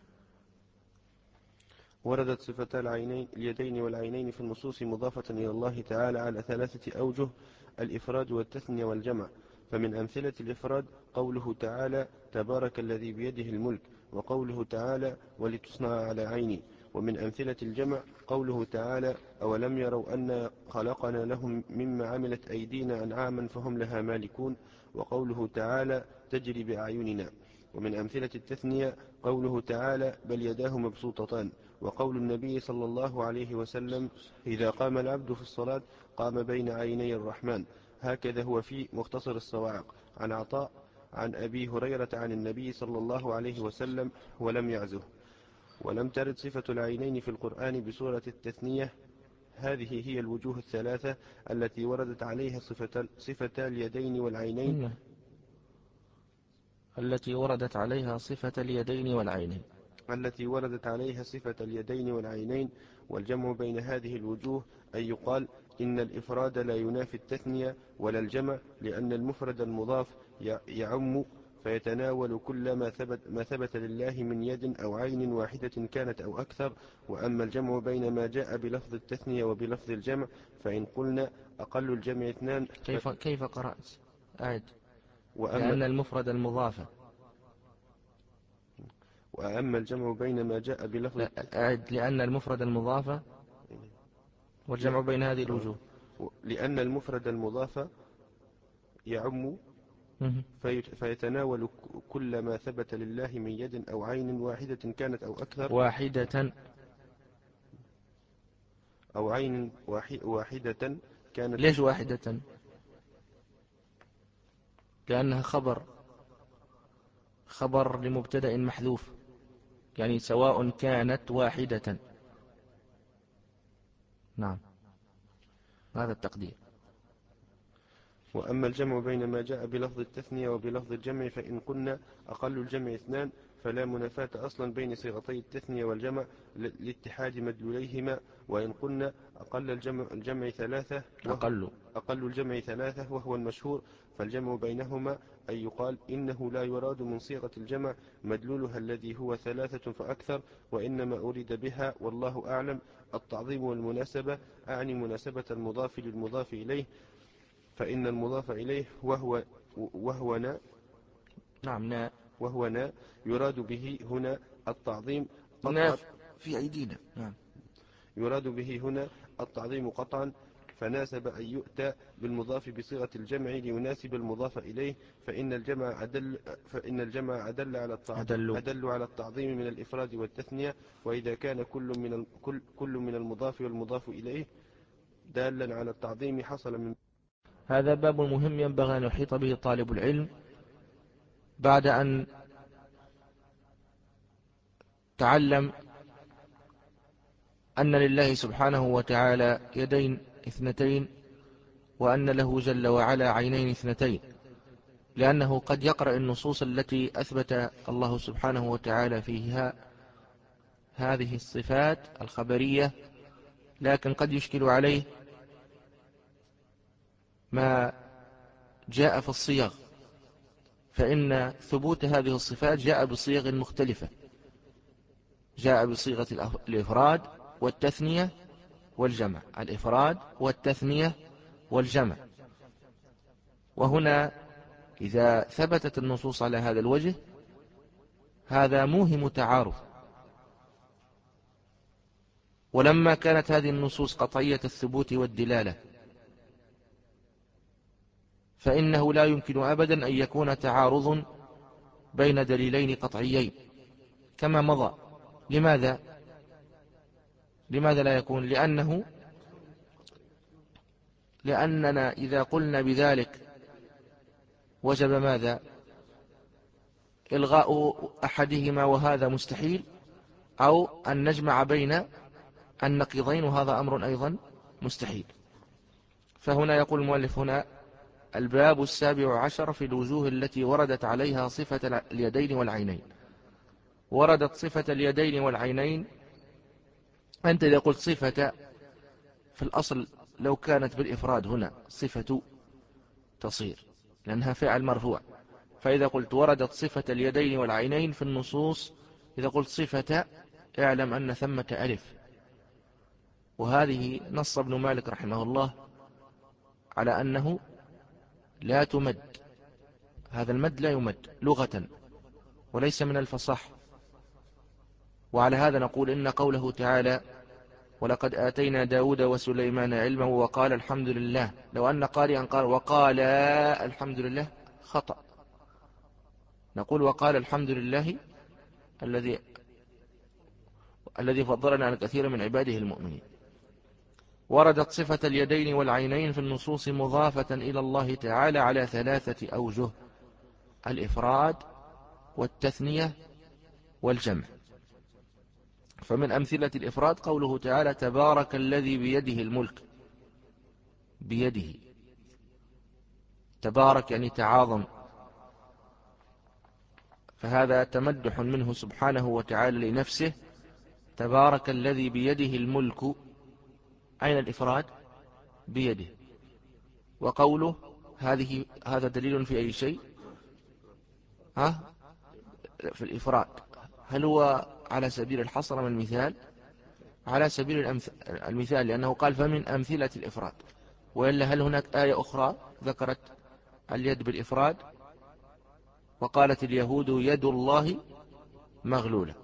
وردت صفتا العينين اليدين والعينين في النصوص مضافة إلى الله تعالى على ثلاثة أوجه: الإفراد والتثنية والجمع. فمن أمثلة الإفراد قوله تعالى: تبارك الذي بيده الملك، وقوله تعالى: ولتصنع على عيني. ومن أمثلة الجمع قوله تعالى: أولم يروا أن خلقنا لهم مما عملت أيدينا أنعاما فهم لها مالكون، وقوله تعالى: تجري بأعيننا. ومن أمثلة التثنية قوله تعالى: بل يداه مبسوطتان، وقول النبي صلى الله عليه وسلم: إذا قام العبد في الصلاة قام بين عيني الرحمن. هكذا هو في مختصر الصواعق عن عطاء عن أبي هريرة عن النبي صلى الله عليه وسلم ولم يعزه. ولم ترد صفة العينين في القرآن بصورة التثنية. هذه هي الوجوه الثلاثة التي وردت عليها صفة, صفة اليدين والعينين التي وردت عليها صفة اليدين والعينين التي وردت عليها صفة اليدين والعينين. والجمع بين هذه الوجوه أن يقال إن الإفراد لا ينافي التثنية ولا الجمع، لأن المفرد المضاف يعم فيتناول كل ما ثبت, ما ثبت لله من يد أو عين واحدة كانت أو أكثر. وأما الجمع بين ما جاء بلفظ التثنية وبلفظ الجمع فإن قلنا أقل الجمع اثنان. كيف, كيف قرأت؟ أعد. وأما لأن المفرد المضافة. وأما الجمع بين ما جاء بلفظ التثنية. أعد. لأن المفرد المضافة والجمع بين هذه الوجوه. لأن المفرد المضاف يعم فيتناول كل ما ثبت لله من يد أو عين واحدة كانت أو أكثر. واحدة. أو عين واحدة كانت. ليش واحدة؟ لأنها خبر خبر لمبتدأ محذوف، يعني سواء كانت واحدة. نعم، هذا التقدير. وأما الجمع بين ما جاء بلفظ التثنية وبلفظ الجمع فإن قلنا أقل الجمع اثنان فلا منافاة أصلا بين صيغتي التثنية والجمع لاتحاد مدلوليهما. وإن قلنا أقل الجمع, الجمع ثلاثة أقل أقل الجمع ثلاثة وهو المشهور، فالجمع بينهما أن يقال إنه لا يراد من صيغة الجمع مدلولها الذي هو ثلاثة فأكثر، وإنما أريد بها والله أعلم التعظيم والمناسبة، أعني مناسبة المضاف للمضاف إليه، فإن المضاف إليه وهو وهو نا نعم نا وهو نا يراد به هنا التعظيم قطعا في أيدينا. نعم، يراد به هنا التعظيم قطعا، فناسب أن يؤتى بالمضاف بصيغة الجمع ليناسب المضاف إليه، فإن الجمع أدل فإن الجمع أدل على التعظيم أدل على التعظيم من الإفراد والتثنية. وإذا كان كل من كل كل من المضاف والمضاف إليه دالا على التعظيم حصل من. هذا باب مهم ينبغي أن يحيط به طالب العلم بعد أن تعلم أن لله سبحانه وتعالى يدين اثنتين، وأن له جل وعلا عينين اثنتين، لأنه قد يقرأ النصوص التي أثبت الله سبحانه وتعالى فيها هذه الصفات الخبرية، لكن قد يشكل عليه ما جاء في الصيغ، فإن ثبوت هذه الصفات جاء بصيغ مختلفة، جاء بصيغة الإفراد والتثنية والجمع، الإفراد والتثنية والجمع. وهنا إذا ثبتت النصوص على هذا الوجه هذا موهم تعارض، ولما كانت هذه النصوص قطعية الثبوت والدلالة فإنه لا يمكن أبدا أن يكون تعارض بين دليلين قطعيين كما مضى. لماذا؟ لماذا لا يكون؟ لأنه لأننا إذا قلنا بذلك وجب ماذا؟ إلغاء أحدهما، وهذا مستحيل، أو أن نجمع بين النقيضين، وهذا أمر أيضا مستحيل. فهنا يقول المؤلف هنا الباب السابع عشر في الوجوه التي وردت عليها صفة اليدين والعينين. وردت صفة اليدين والعينين، أنت إذا قلت صفة في الأصل لو كانت بالإفراد هنا صفة تصير لأنها فعل مرفوع، فإذا قلت وردت صفة اليدين والعينين في النصوص، إذا قلت صفة اعلم أن ثمة ألف، وهذه نص ابن مالك رحمه الله على أنه لا تمد، هذا المد لا يمد لغة وليس من الفصاح. وعلى هذا نقول إن قوله تعالى ولقد آتينا داود وسليمان علما وقال الحمد لله، لو أن قارئا قال وقال الحمد لله خطأ، نقول وقال الحمد لله الذي الذي فضلنا على كثير من عباده المؤمنين. وردت صفة اليدين والعينين في النصوص مضافة إلى الله تعالى على ثلاثة أوجه: الإفراد والتثنية والجمع. فمن أمثلة الإفراد قوله تعالى تبارك الذي بيده الملك، بيده، تبارك يعني تعاظم، فهذا تمدح منه سبحانه وتعالى لنفسه، تبارك الذي بيده الملك. أين الإفراد؟ بيده. وقوله هذه هذا دليل في أي شيء؟ ها في الإفراد، هل هو على سبيل الحصر من المثال؟ على سبيل المثال، لأنه قال فمن أمثلة الإفراد. وإلا هل هناك آية أخرى ذكرت اليد بالإفراد؟ وقالت اليهود يد الله مغلولة.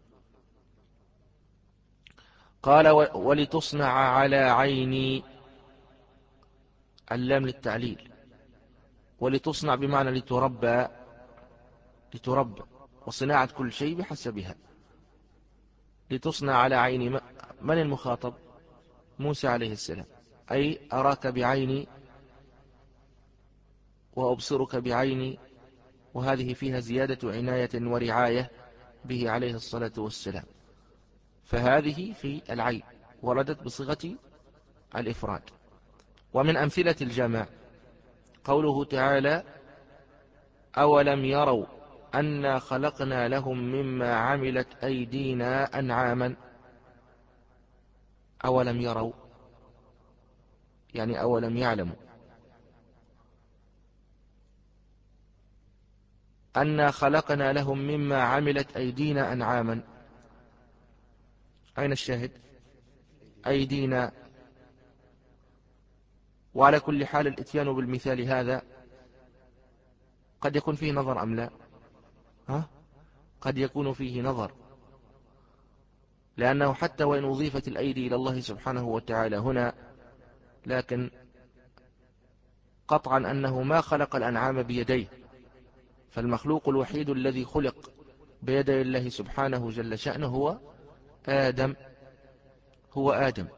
قال ولتصنع على عيني، اللام للتعليل، ولتصنع بمعنى لتربى، لتربى، وصناعة كل شيء بحسبها. لتصنع على عيني، من المخاطب؟ موسى عليه السلام، أي أراك بعيني وأبصرك بعيني، وهذه فيها زيادة عناية ورعاية به عليه الصلاة والسلام. فهذه في العين وردت بصيغة الإفراد. ومن أمثلة الجمع قوله تعالى أولم يروا أنا خلقنا لهم مما عملت أيدينا أنعاما. أولم يروا يعني أولم يعلموا أنا خلقنا لهم مما عملت أيدينا أنعاما. أين الشاهد؟ أيدينا. وعلى كل حال الاتيان بالمثال هذا قد يكون فيه نظر أم لا؟ ها؟ قد يكون فيه نظر، لأنه حتى وإن أضيفت الأيدي إلى الله سبحانه وتعالى هنا، لكن قطعا أنه ما خلق الأنعام بيديه، فالمخلوق الوحيد الذي خلق بيدي الله سبحانه جل شأنه هو آدم، هو آدم.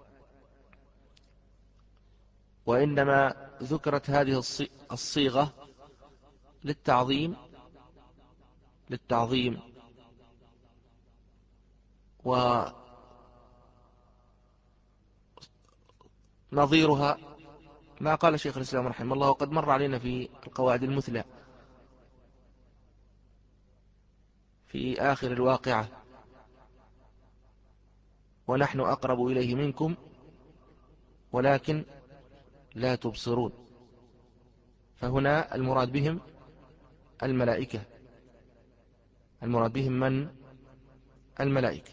وإنما ذكرت هذه الصيغة للتعظيم، للتعظيم ونظيرها ما قال شيخ الإسلام رحمه الله، وقد مر علينا في القواعد المثلى في آخر الواقعة: ونحن أقرب إليه منكم ولكن لا تبصرون. فهنا المراد بهم الملائكة، المراد بهم من؟ الملائكة.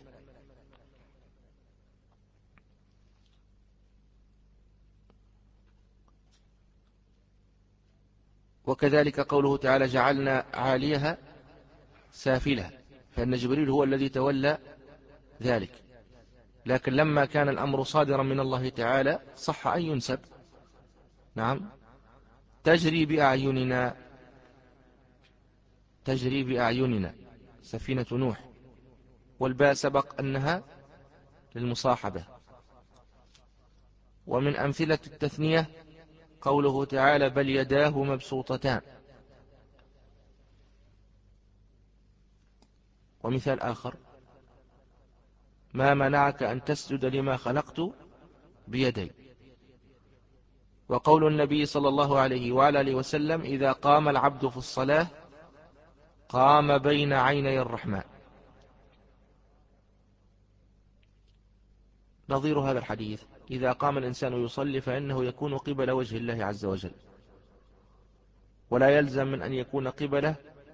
وكذلك قوله تعالى جعلنا عاليها سافلها، فإن جبريل هو الذي تولى ذلك، لكن لما كان الأمر صادرا من الله تعالى صح أن ينسب. نعم. تجري بأعيننا، تجري بأعيننا سفينة نوح، والباء سبق أنها للمصاحبة. ومن أمثلة التثنية قوله تعالى بل يداه مبسوطتان. ومثال آخر ما منعك أن تسجد لما خلقت بيدي. وقول النبي صلى الله عليه وعلى آله وسلم إذا قام العبد في الصلاة قام بين عيني الرحمن. نظير هذا الحديث إذا قام الإنسان يصلي فإنه يكون قبل وجه الله عز وجل، ولا يلزم من أن يكون قبله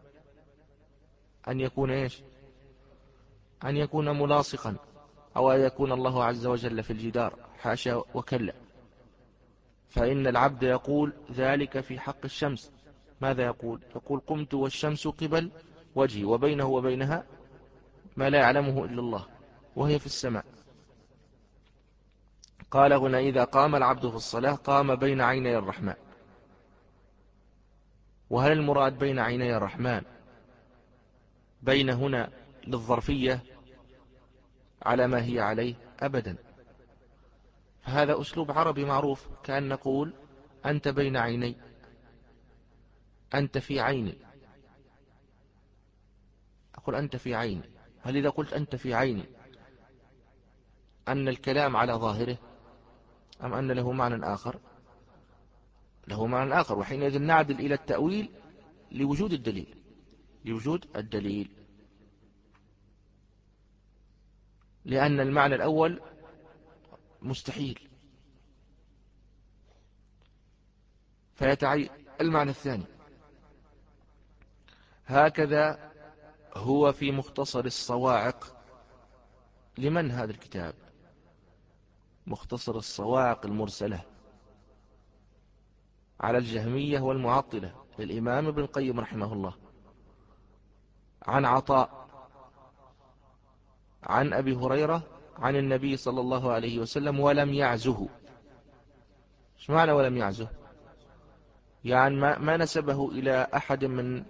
أن يكون إيش؟ أن يكون ملاصقا أو أن يكون الله عز وجل في الجدار، حاشا وكلا. فإن العبد يقول ذلك في حق الشمس. ماذا يقول؟ يقول قمت والشمس قبل وجهي وبينه وبينها ما لا يعلمه إلا الله وهي في السماء. قال هنا إذا قام العبد في الصلاة قام بين عيني الرحمن. وهل المراد بين عيني الرحمن بين هنا للظرفية على ما هي عليه؟ أبدا. فهذا أسلوب عربي معروف، كأن نقول أنت بين عيني، أنت في عيني. أقول أنت في عيني، هل إذا قلت أنت في عيني أن الكلام على ظاهره أم أن له معنى آخر؟ له معنى آخر، وحينئذ نعدل إلى التأويل لوجود الدليل، لوجود الدليل، لأن المعنى الأول مستحيل، فيتعين المعنى الثاني. هكذا هو في مختصر الصواعق. لمن هذا الكتاب؟ مختصر الصواعق المرسلة على الجهمية والمعطلة للإمام ابن القيم رحمه الله، عن عطاء عن أبي هريرة عن النبي صلى الله عليه وسلم ولم يعزه. ايش معنى ولم يعزه؟ يعني ما, ما نسبه إلى أحد من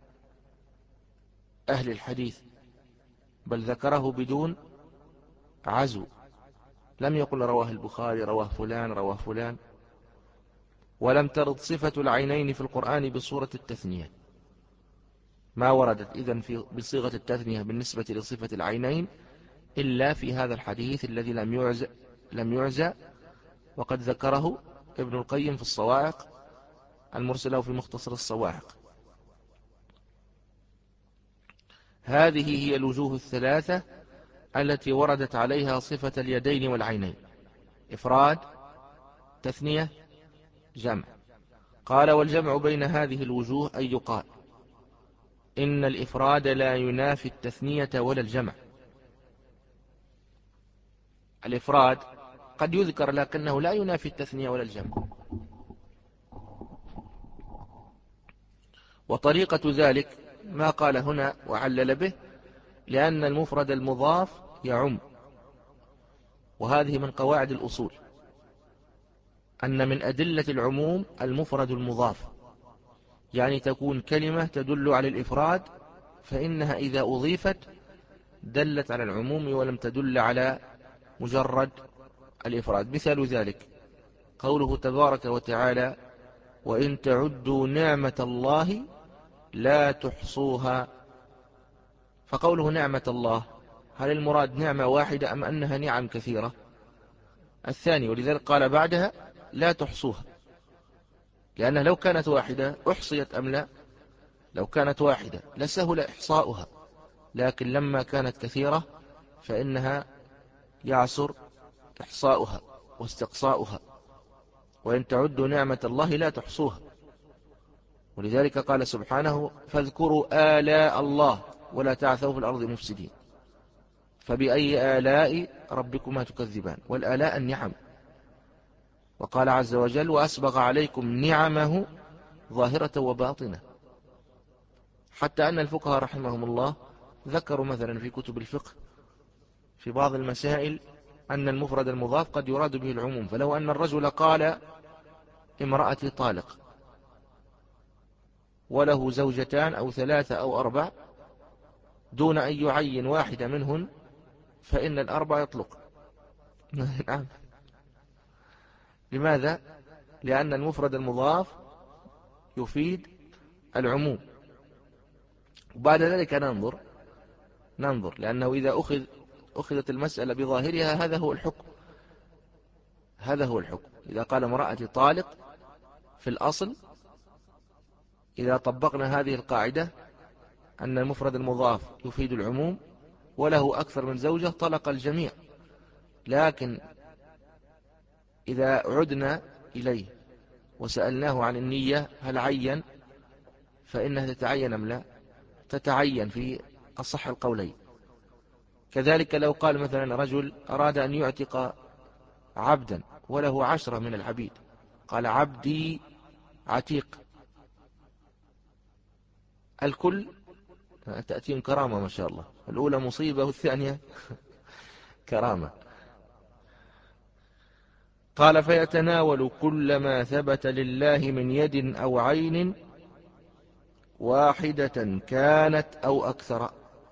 أهل الحديث، بل ذكره بدون عزو. لم يقل رواه البخاري، رواه فلان، رواه فلان. ولم ترد صفة العينين في القرآن بصورة التثنية، ما وردت إذن في بصيغة التثنية بالنسبة لصفة العينين إلا في هذا الحديث الذي لم يعزى لم يعزى وقد ذكره ابن القيم في الصواعق المرسلة في مختصر الصواعق. هذه هي الوجوه الثلاثة التي وردت عليها صفة اليدين والعينين: إفراد، تثنية، جمع. قال: والجمع بين هذه الوجوه أن يقال إن الإفراد لا ينافي التثنية ولا الجمع. الإفراد قد يذكر لكنه لا ينافي التثنية ولا الجمع. وطريقة ذلك ما قال هنا وعلل به، لأن المفرد المضاف يعم. وهذه من قواعد الأصول، أن من أدلة العموم المفرد المضاف، يعني تكون كلمة تدل على الإفراد فإنها إذا أضيفت دلت على العموم ولم تدل على مجرد الإفراد. مثال ذلك قوله تبارك وتعالى: وإن تعدوا نعمة الله لا تحصوها. فقوله نعمة الله، هل المراد نعمة واحدة أم أنها نعم كثيرة؟ الثاني، ولذلك قال بعدها لا تحصوها، لأنها لو كانت واحدة أحصيت أم لا؟ لو كانت واحدة لسهل إحصاؤها، لكن لما كانت كثيرة فإنها يعسر إحصاؤها واستقصاؤها. وإن تعدوا نعمة الله لا تحصوها. ولذلك قال سبحانه: فاذكروا آلاء الله ولا تعثوا في الأرض مفسدين. فبأي آلاء ربكما تكذبان؟ والآلاء النعم. وقال عز وجل: وأسبغ عليكم نعمه ظاهرة وباطنة. حتى أن الفقهاء رحمهم الله ذكروا مثلا في كتب الفقه في بعض المسائل أن المفرد المضاف قد يراد به العموم. فلو أن الرجل قال امرأتي طالق وله زوجتان أو ثلاثة أو أربع دون أن يعين واحدة منهن، فإن الأربع يطلق. نعم. لماذا؟ لأن المفرد المضاف يفيد العموم. وبعد ذلك ننظر ننظر لأنه إذا أخذ أخذت المسألة بظاهرها هذا هو الحكم هذا هو الحكم. إذا قال امرأتي طالق في الأصل، إذا طبقنا هذه القاعدة أن المفرد المضاف يفيد العموم وله أكثر من زوجة طلق الجميع. لكن إذا عدنا إليه وسألناه عن النية هل عين، فإنها تتعين أم لا؟ تتعين في أصح القولين. كذلك لو قال مثلا رجل أراد أن يعتق عبدا وله عشرة من العبيد، قال عبدي عتيق، الكل تأتيهم كرامة ما شاء الله، الأولى مصيبة والثانية كرامة. قال: فيتناول كل ما ثبت لله من يد أو عين واحدة كانت أو أكثر.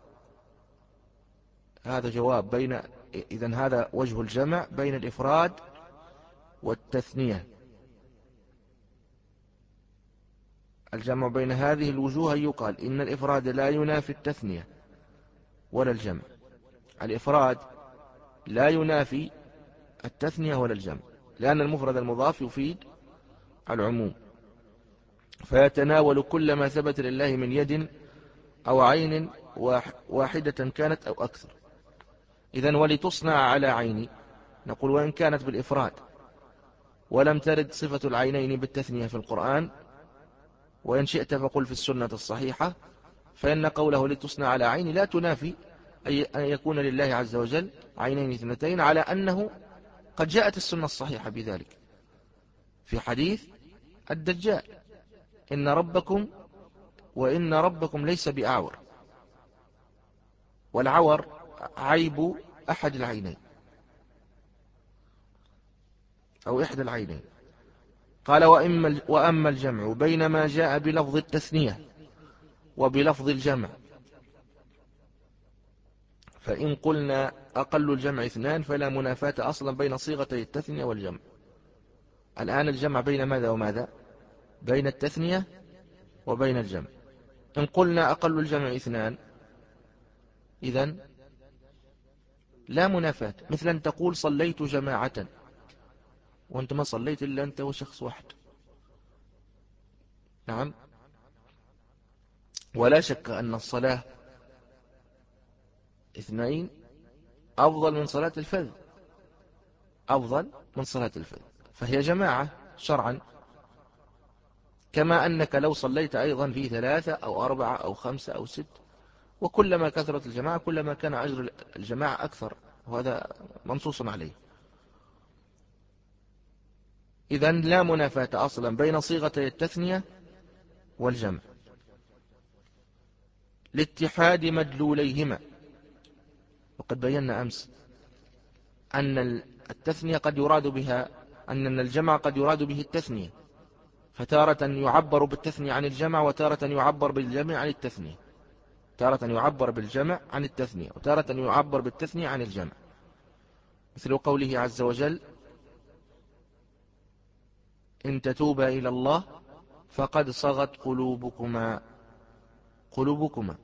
هذا جواب بين إذن هذا وجه الجمع بين الإفراد والتثنية. الجمع بين هذه الوجوه يقال إن الإفراد لا ينافي التثنية ولا الجمع. الإفراد لا ينافي التثنية ولا الجمع، لأن المفرد المضاف يفيد العموم. فيتناول كل ما ثبت لله من يد أو عين واحدة كانت أو أكثر. إذن ولتصنع على عيني، نقول وإن كانت بالإفراد ولم ترد صفة العينين بالتثنية في القرآن، وإن شئت فقل في السنة الصحيحة، فإن قوله لتصنع على عيني لا تنافي أن يكون لله عز وجل عينين اثنتين، على أنه قد جاءت السنة الصحيحة بذلك في حديث الدجال: إن ربكم وإن ربكم ليس بأعور، والعور عيب أحد العينين أو إحدى العينين. قال: وإما وأما الجمع بينما جاء بلفظ التثنية وبلفظ الجمع، فإن قلنا أقل الجمع اثنان فلا منافاة أصلا بين صيغتي التثنية والجمع. الآن الجمع بين ماذا وماذا؟ بين التثنية وبين الجمع. إن قلنا أقل الجمع اثنان إذن لا منافاة، مثل أن تقول صليت جماعة وأنت ما صليت إلا أنت وشخص واحد. نعم. ولا شك أن الصلاة اثنين أفضل من صلاة الفذ، أفضل من صلاة الفذ، فهي جماعة شرعا، كما أنك لو صليت أيضا في ثلاثة أو أربعة أو خمسة أو ست، وكلما كثرت الجماعة كلما كان أجر الجماعة أكثر، وهذا منصوص عليه. إذن لا منافاة أصلا بين صيغتي التثنية والجمع لاتحاد مدلوليهما. وقد بينا أمس أن التثنية قد يراد بها أن الجمع قد يراد به التثنية، فتارة يعبر بالتثنية عن الجمع، وتارة يعبر بالجمع عن التثنية، تارة يعبر بالجمع عن التثنية، وتارة يعبر بالتثنية عن الجمع، مثل قوله عز وجل: إن تتوبا إلى الله فقد صغت قلوبكما قلوبكما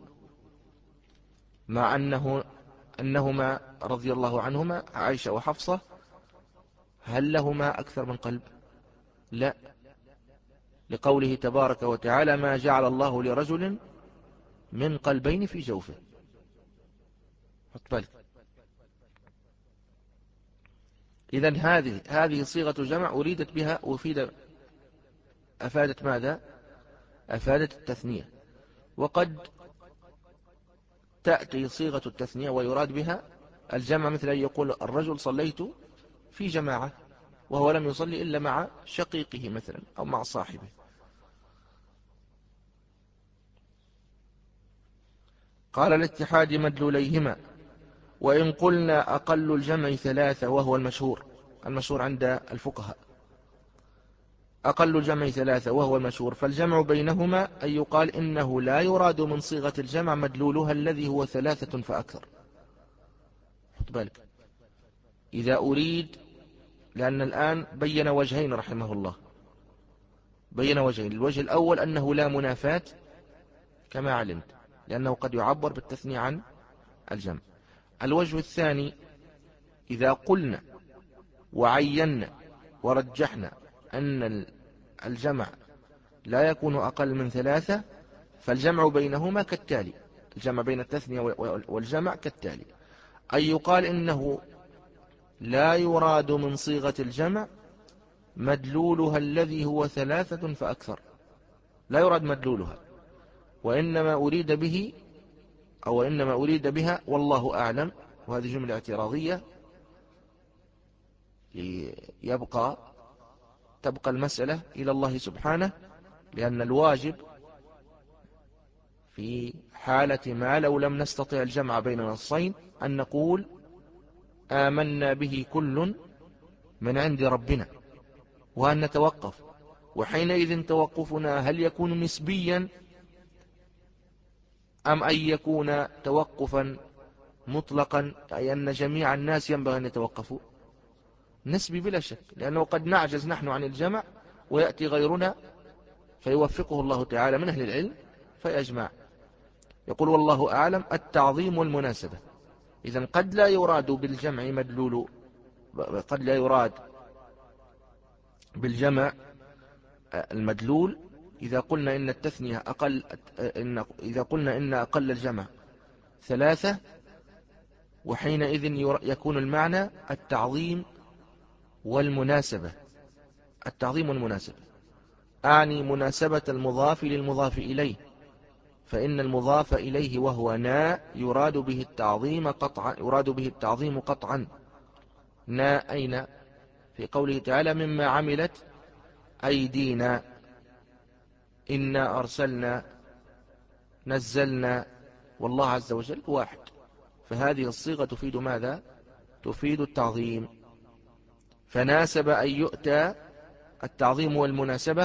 مع أنه أنهما رضي الله عنهما عائشة وحفصة هل لهما أكثر من قلب؟ لا، لقوله تبارك وتعالى: ما جعل الله لرجل من قلبين في جوفه. حط بالك. إذن هذه هذه صيغة جمع أريدت بها أفيد أفادت ماذا؟ أفادت التثنية. وقد تأتي صيغة التثنية ويراد بها الجمع، مثل أن يقول الرجل صليت في جماعة وهو لم يصلي إلا مع شقيقه مثلا أو مع صاحبه. قال: لاتحاد مدلوليهما. وإن قلنا أقل الجمع ثلاثة وهو المشهور المشهور عند الفقهاء، أقل الجمع ثلاثة وهو المشهور، فالجمع بينهما أن يقال إنه لا يراد من صيغة الجمع مدلولها الذي هو ثلاثة فأكثر. حط بالك. إذا أريد، لأن الآن بين وجهين رحمه الله، بين وجهين. الوجه الأول أنه لا منافاة كما علمت، لأنه قد يعبر بالتثنية عن الجمع. الوجه الثاني: إذا قلنا وعينا ورجحنا أن الجمع لا يكون أقل من ثلاثة، فالجمع بينهما كالتالي، الجمع بين التثنية والجمع كالتالي: أن يقال إنه لا يراد من صيغة الجمع مدلولها الذي هو ثلاثة فأكثر، لا يراد مدلولها، وإنما أريد به أو إنما أريد بها والله أعلم. وهذه جملة اعتراضية ليبقى تبقى المسألة إلى الله سبحانه، لأن الواجب في حالة ما لو لم نستطع الجمع بين نصين أن نقول آمنا به كل من عند ربنا، وأن نتوقف. وحينئذ توقفنا هل يكون نسبيا أم أن يكون توقفا مطلقا، أي أن جميع الناس ينبغي أن يتوقفوا؟ نسبي بلا شك، لأنه قد نعجز نحن عن الجمع ويأتي غيرنا فيوفقه الله تعالى من أهل العلم فيجمع. يقول والله أعلم التعظيم والمناسبة. إذن قد لا يراد بالجمع مدلول، قد لا يراد بالجمع المدلول إذا قلنا إن التثنية أقل، إن إذا قلنا إن أقل الجمع ثلاثة، وحينئذ يكون المعنى التعظيم والمناسبة. التعظيم والمناسبة أعني مناسبة المضاف للمضاف إليه، فإن المضاف إليه وهو نا يراد به التعظيم قطعا يراد به التعظيم قطعا. نا أين؟ في قوله تعالى مما عملت أيدينا، إنا أرسلنا، نزلنا، والله عز وجل واحد. فهذه الصيغة تفيد ماذا؟ تفيد التعظيم. فناسب أن يؤتى التعظيم والمناسبة.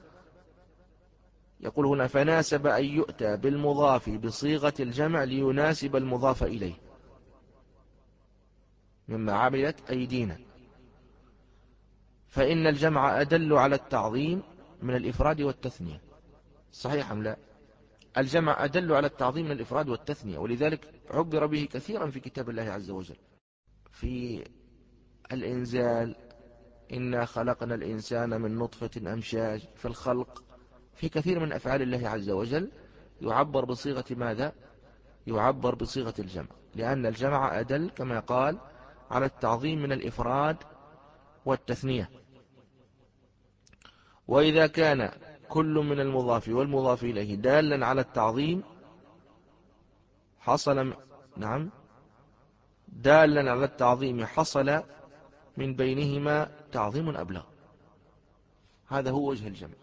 يقول هنا فناسب أن يؤتى بالمضاف بصيغة الجمع ليناسب المضاف إليه مما عملت أيدينا. فإن الجمع أدل على التعظيم من الإفراد والتثنية. صحيح أم لا؟ الجمع أدل على التعظيم من الإفراد والتثنية، ولذلك عبر به كثيرا في كتاب الله عز وجل. في الإنزال إنا خلقنا الإنسان من نطفة أمشاج. في الخلق، في كثير من أفعال الله عز وجل يعبر بصيغة ماذا؟ يعبر بصيغة الجمع، لأن الجمع أدل كما قال على التعظيم من الإفراد والتثنية. وإذا كان كل من المضاف والمضاف إليه دالا على التعظيم حصل نعم دالا على التعظيم حصل من بينهما تعظيم أبلغ. هذا هو وجه الجمع.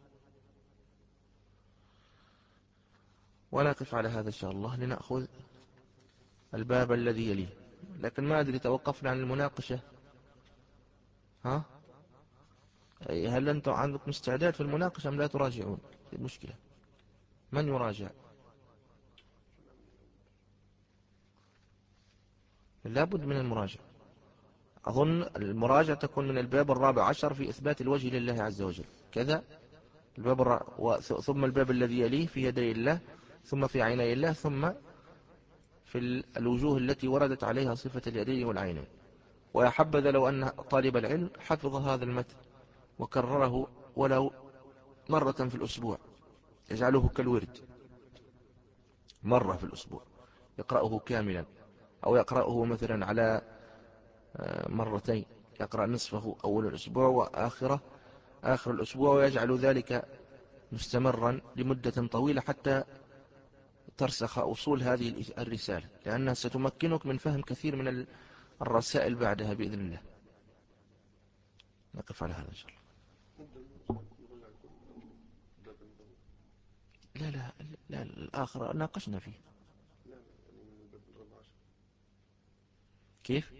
ونقف على هذا إن شاء الله لنأخذ الباب الذي يليه. لكن ما أدري توقفنا عن المناقشة. ها؟ هل أنتم عندكم استعداد في المناقشة أم لا تراجعون؟ المشكلة من يراجع؟ لابد من المراجعة. أظن المراجعة تكون من الباب الرابع عشر في إثبات الوجه لله عز وجل كذا. الباب الر... و... ثم الباب الذي يليه في يدي الله، ثم في عيني الله، ثم في الوجوه التي وردت عليها صفة اليدين والعينين. ويا حبذا لو أن طالب العلم حفظ هذا المتن وكرره ولو مرة في الأسبوع، يجعله كالورد مرة في الأسبوع، يقرأه كاملا، أو يقرأه مثلا على مرتين، يقرأ نصفه أول الأسبوع وآخره آخر الأسبوع، ويجعل ذلك مستمرا لمدة طويلة حتى ترسخ أصول هذه الرسالة، لأنها ستمكنك من فهم كثير من الرسائل بعدها بإذن الله. نقف على هذا إن شاء الله. لا لا لا الآخر ناقشنا فيه. كيف؟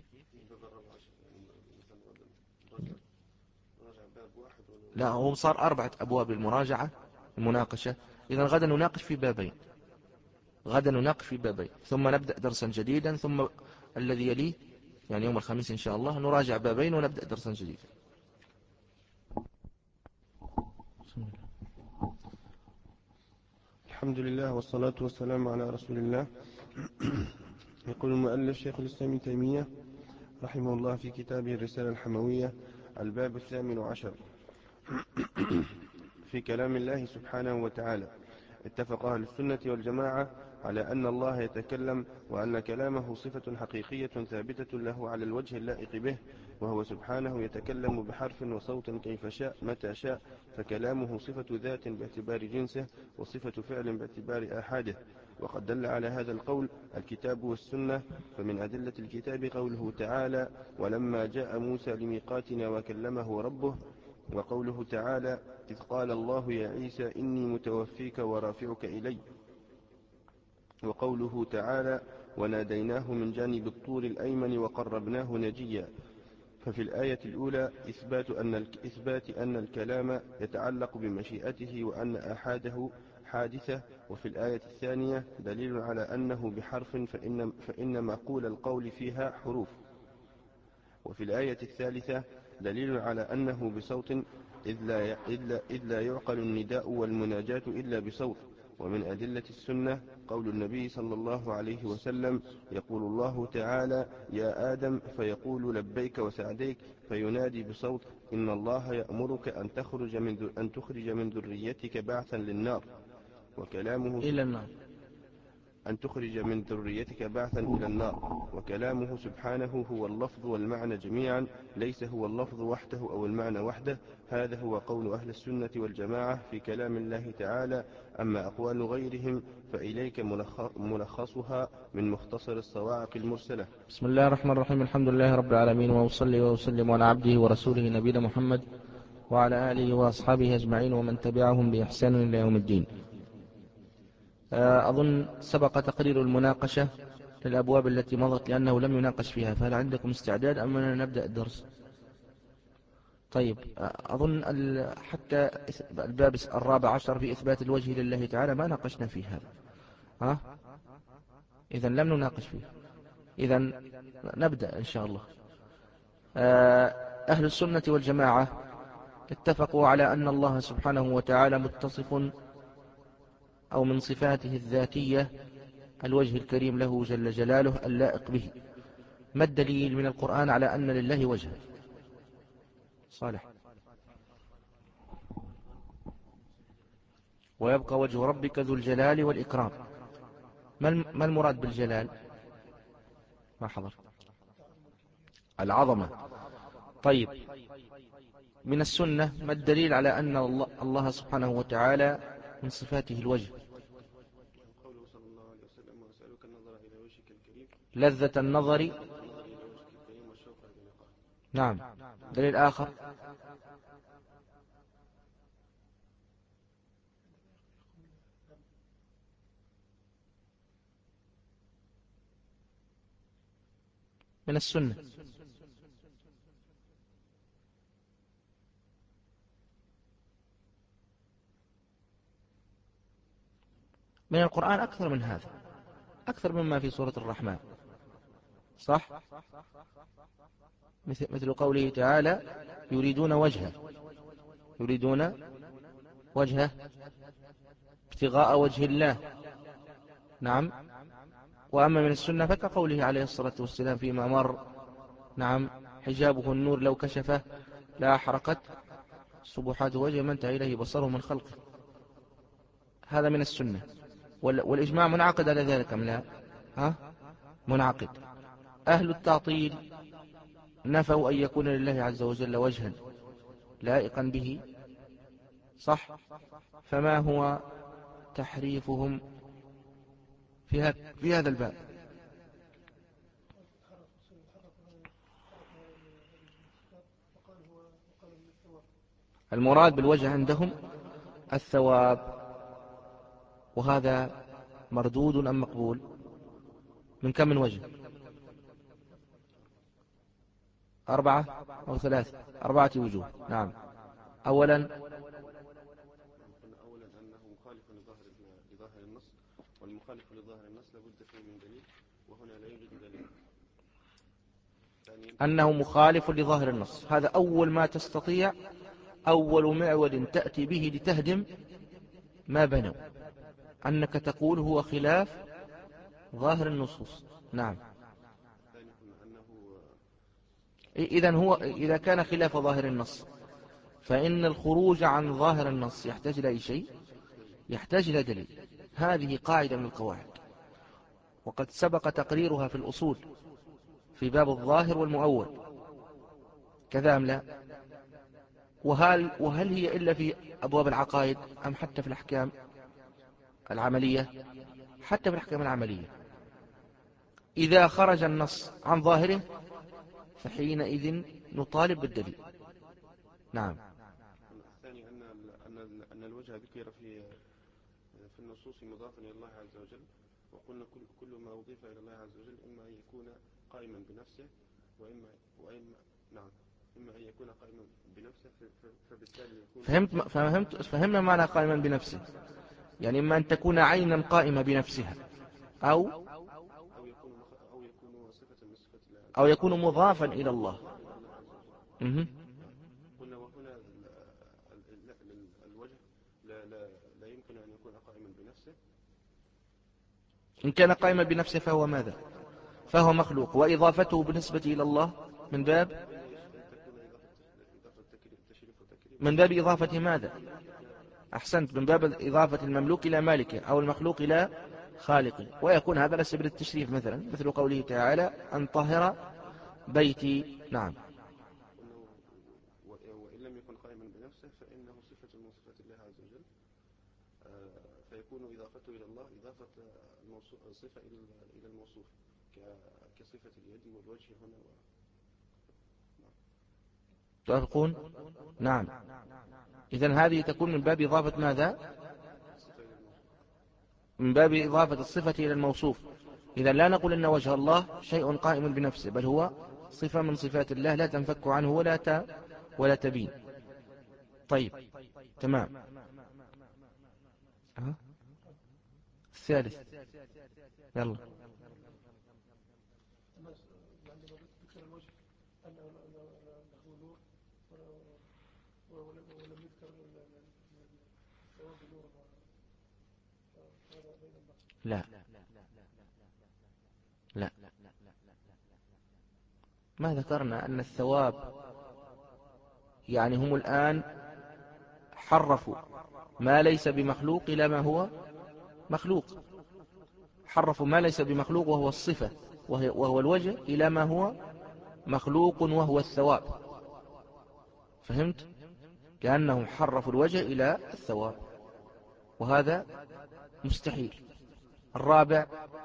لا هو صار أربعة أبواب المراجعة المناقشة. إذن غدا نناقش في بابين، غدا نناقش في بابين، ثم نبدأ درسا جديدا، ثم الذي يليه يعني يوم الخميس إن شاء الله نراجع بابين ونبدأ درسا جديدا. الحمد لله والصلاة والسلام على رسول الله. يقول المؤلف شيخ الإسلام ابن تيمية رحمه الله في كتابه الرسالة الحموية الباب الثامن عشر في كلام الله سبحانه وتعالى. اتفق أهل السنة والجماعة على أن الله يتكلم، وأن كلامه صفة حقيقية ثابتة له على الوجه اللائق به، وهو سبحانه يتكلم بحرف وصوت كيف شاء متى شاء، فكلامه صفة ذات باعتبار جنسه، وصفة فعل باعتبار آحاده. وقد دل على هذا القول الكتاب والسنة. فمن أدلة الكتاب قوله تعالى ولما جاء موسى لميقاتنا وكلمه ربه، وقوله تعالى إذ قال الله يا عيسى إني متوفيك ورافعك إلي، وقوله تعالى وناديناه من جانب الطور الأيمن وقربناه نجيا. ففي الآية الأولى إثبات أن, إثبات أن الكلام يتعلق بمشيئته وأن أحاده حادثة، وفي الآية الثانية دليل على أنه بحرف فإن, فإن معقول القول فيها حروف، وفي الآية الثالثة دليل على أنه بصوت إذ لا, إذ لا, إذ لا يعقل النداء والمناجاة إلا بصوت. ومن أدلة السنة قول النبي صلى الله عليه وسلم يقول الله تعالى يا آدم فيقول لبيك وسعديك، فينادي بصوت إن الله يأمرك أن تخرج من, أن تخرج من ذريتك بعثا للنار. وكلامه إلى النار أن تخرج من ذريتك بعثا إلى النار. وكلامه سبحانه هو اللفظ والمعنى جميعا، ليس هو اللفظ وحده أو المعنى وحده. هذا هو قول أهل السنة والجماعة في كلام الله تعالى. أما أقوال غيرهم فإليك ملخصها من مختصر الصواعق المرسلة. بسم الله الرحمن الرحيم. الحمد لله رب العالمين، وأصلي وأسلم على عبده ورسوله نبينا محمد وعلى آله وأصحابه أجمعين ومن تبعهم بإحسان إلى يوم الدين. أظن سبق تقرير المناقشة للأبواب التي مضت لأنه لم يناقش فيها، فهل عندكم استعداد أم أننا نبدأ الدرس؟ طيب، أظن حتى الباب الرابع عشر في إثبات الوجه لله تعالى ما ناقشنا فيه هذا، ها؟ إذن لم نناقش فيه، إذن نبدأ إن شاء الله. أهل السنة والجماعة اتفقوا على أن الله سبحانه وتعالى متصف أو من صفاته الذاتية الوجه الكريم له جل جلاله اللائق به. ما الدليل من القرآن على أن لله وجه؟ صالح. ويبقى وجه ربك ذو الجلال والإكرام. ما المراد بالجلال؟ ما حضر. العظمة. طيب، من السنة ما الدليل على أن الله سبحانه وتعالى من صفاته الوجه؟ قوله صلى الله عليه وسلم: وأسألك النظر إلى وجهك الكريم، لذة النظر. نعم. دليل آخر؟ من السنة. من القرآن أكثر من هذا، أكثر مما في سورة الرحمن، صح؟ مثل قوله تعالى: يريدون وجهه، يريدون وجهه ابتغاء وجه الله. نعم. وأما من السنة فكقوله عليه الصلاة والسلام فيما مر: نعم، حجابه النور لو كشفه لا أحرقت سبحات وجه من انتهى إليه بصره من خلقه. هذا من السنة. والإجماع منعقد على ذلك أم لا؟ ها؟ منعقد. أهل التعطيل نفوا أن يكون لله عز وجل وجها لائقا به، صح؟ فما هو تحريفهم في في هذا الباب؟ المراد بالوجه عندهم الثواب، وهذا مردود أم مقبول؟ من كم من وجه؟ أربعة أو ثلاثة؟ أربعة وجوه. نعم. أولا أولا أنه مخالف لظاهر لظاهر النص، والمخالف لظاهر النص لابد فيه من دليل، وهنا لا يوجد دليل. أنه مخالف لظاهر النص، هذا أول ما تستطيع، أول معول تأتي به لتهدم ما بنوا، أنك تقول هو خلاف ظاهر النصوص. نعم. إذن هو إذا كان خلاف ظاهر النص فإن الخروج عن ظاهر النص يحتاج إلى أي شيء؟ يحتاج إلى دليل. هذه قاعدة من القواعد، وقد سبق تقريرها في الأصول في باب الظاهر والمؤول، كذا أم لا؟ وهل, وهل هي إلا في أبواب العقائد أم حتى في الأحكام العملية؟ حتى في الأحكام العملية إذا خرج النص عن ظاهره فحينئذ نطالب بالدليل. نعم. الثاني أن أن أن الوجه ذكر في في النصوص مضافا إلى الله عز وجل، وقلنا كل كل ما أضيف إلى الله عز وجل إما أن يكون قائما بنفسه وإما وإما نعم إما أن يكون قائما بنفسه، فبالتالي يكون فهمت فهمت فهمنا معنى قائما بنفسه، يعني إما أن تكون عينا قائمة بنفسها أو أو يكون أو يكون صفة من صفات الله، أو يكون مضافا إلى الله. اها. قلنا وهنا الوجه لا لا لا يمكن أن يكون قائما بنفسه. إن كان قائما بنفسه فهو ماذا؟ فهو مخلوق، وإضافته بالنسبة إلى الله من باب من باب إضافة ماذا؟ أحسنت، من باب إضافة المملوك إلى مالكه أو المخلوق إلى خالقي، ويكون هذا على سبيل التشريف مثلا، مثل قوله تعالى أن طهر بيتي. نعم. وإن لم يكن قائما بنفسه فإنه صفة من صفات الله عز وجل، فيكون إضافته إلى الله إضافة الصفة إلى الموصوف كصفة اليد والوجه هنا. توافقون؟ نعم. إذن هذه تكون من باب إضافة ماذا؟ من باب إضافة الصفة إلى الموصوف. إذن لا نقول إن وجه الله شيء قائم بنفسه، بل هو صفة من صفات الله لا تنفك عنه ولا ت... ولا تبين. طيب تمام. أه؟ الثالث يلا. لا لا، ما ذكرنا أن الثواب، يعني هم الآن حرفوا ما ليس بمخلوق إلى ما هو مخلوق، حرفوا ما ليس بمخلوق وهو الصفة وهو الوجه إلى ما هو مخلوق وهو الثواب. فهمت؟ لأنهم حرفوا الوجه إلى الثواب، وهذا مستحيل. الرابع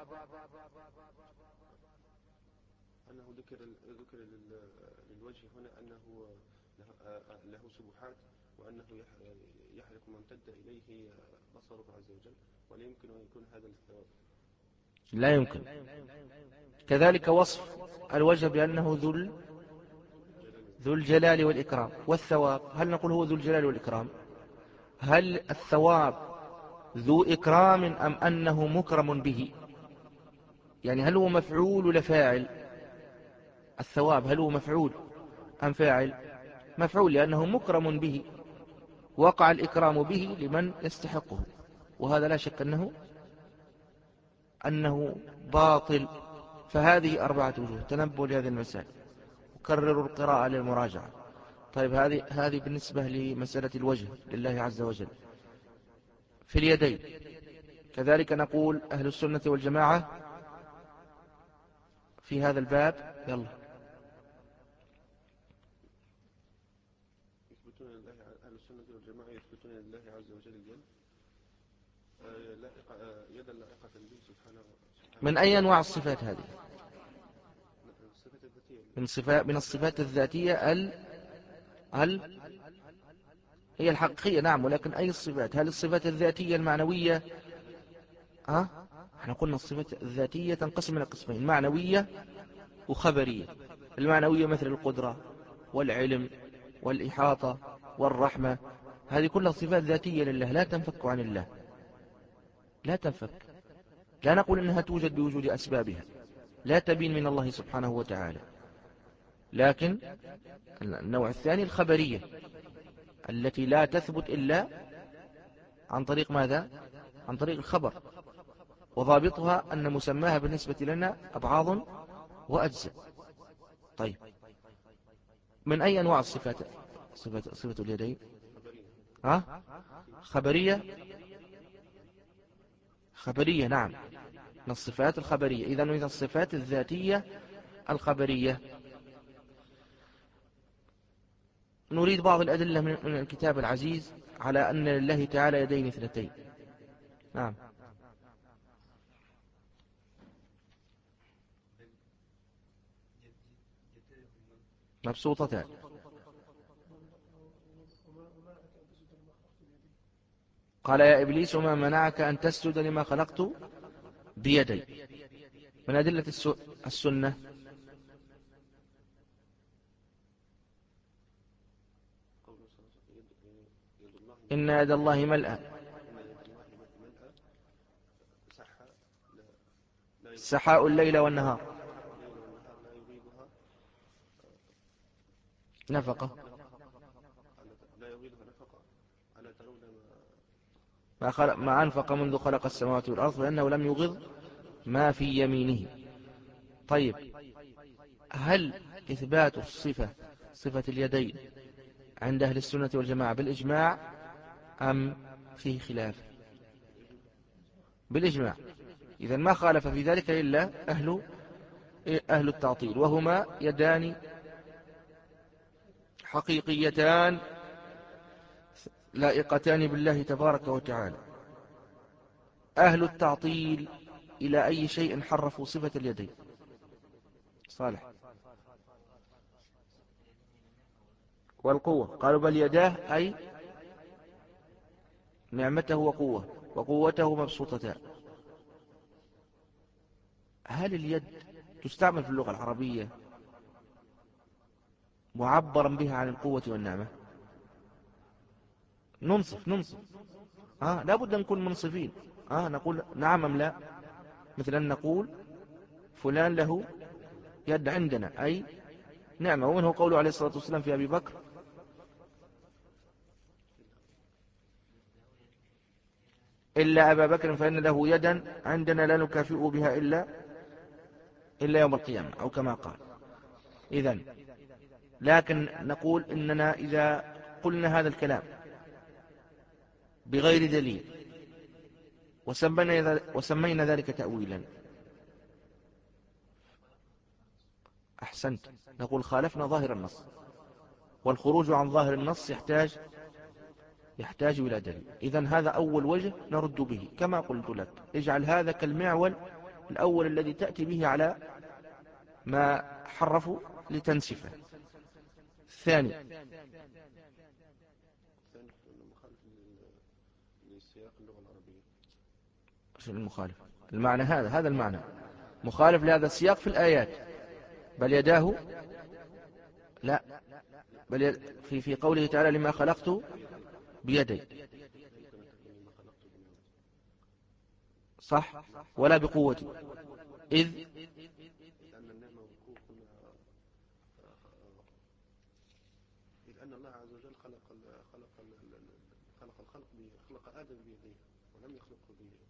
أنه ذكر ذكر للوجه هنا أنه له سبحات، وأنه يحرق ما امتد إليه بصره عز وجل، ولا يمكن أن يكون هذا الثواب. لا يمكن. كذلك وصف الوجه بأنه ذو ذو الجلال والإكرام. والثواب هل نقول هو ذو الجلال والإكرام؟ هل الثواب ذو إكرام أم أنه مكرم به؟ يعني هل هو مفعول ولا فاعل؟ الثواب هل هو مفعول أم فاعل؟ مفعول، لأنه مكرم به، وقع الإكرام به لمن يستحقه، وهذا لا شك أنه أنه باطل. فهذه أربعة وجوه. تنبؤوا لهذه المسائل وكرروا القراءة للمراجعة. طيب هذه هذه بالنسبة لمسألة الوجه لله عز وجل. في اليدين كذلك نقول أهل السنة والجماعة في هذا الباب يلا يثبتون لله، أهل السنة والجماعة يثبتون لله عز وجل اليد، يدا لائقة به سبحانه. من أي أنواع الصفات هذه؟ الصفات الذاتية. من صفات من الصفات الذاتية ال ال هي الحقيقية. نعم، ولكن أي الصفات؟ هل الصفات الذاتية المعنوية؟ ها؟ احنا قلنا الصفات الذاتية تنقسم إلى قسمين: معنوية وخبرية. المعنوية مثل القدرة والعلم والإحاطة والرحمة، هذه كلها صفات ذاتية لله لا تنفك عن الله، لا تنفك. لا نقول إنها توجد بوجود أسبابها، لا تبين من الله سبحانه وتعالى. لكن النوع الثاني الخبرية التي لا تثبت إلا عن طريق ماذا؟ عن طريق الخبر، وضابطها أن مسماها بالنسبة لنا أبعاض وأجزاء. طيب من أي أنواع الصفات؟ صفة, صفة اليدين ها؟ خبرية. خبرية نعم، من الصفات الخبرية. إذن من الصفات الذاتية الخبرية. نريد بعض الأدلة من الكتاب العزيز على أن لله تعالى يدين اثنتين. نعم. مبسوطتان. قال يا إبليس وما منعك أن تسجد لما خلقت بيدي. من أدلة السنة إن يد الله ملأى سحاء الليل والنهار نفقة ما, خلق ما أنفق منذ خلق السماوات والأرض، لأنه لم يغض ما في يمينه. طيب هل إثبات الصفة صفة اليدين عند أهل السنة والجماعة بالإجماع أم فيه خلاف؟ بالإجماع. إذن ما خالف في ذلك إلا أهل أهل التعطيل، وهما يدان حقيقيتان لائقتان بالله تبارك وتعالى. أهل التعطيل إلى أي شيء حرفوا صفة اليدين؟ صالح. والقوة قالوا بل يداه أي نعمته وقوة وقوته مبسوطتان. هل اليد تستعمل في اللغة العربية معبرا بها عن القوة والنعمة؟ ننصف ننصف آه لابد أن نكون منصفين. آه نقول نعم أم لا؟ مثلا نقول فلان له يد عندنا أي نعمة. ومنه قوله عليه الصلاة والسلام في أبي بكر إلا أبا بكر فإن له يدا عندنا لا نكافئ بها إلا إلا يوم القيامة، أو كما قال. إذن لكن نقول إننا إذا قلنا هذا الكلام بغير دليل وسمينا, وسمينا ذلك تأويلا، أحسنت، نقول خالفنا ظاهر النص، والخروج عن ظاهر النص يحتاج يحتاج إلى دليل. إذن هذا أول وجه نرد به. كما قلت لك اجعل هذا كالمعول الأول الذي تأتي به على ما حرفوا لتنسفه. الثاني المخالف المعنى هذا هذا المعنى مخالف لهذا السياق في الآيات. بل يداه لا بل يد في في قوله تعالى لما خلقت بيدي، صح، ولا بقوتي، إذ أن الله عز وجل خلق خلق خلق الخلق خلق آدم بيديه ولم يخلقه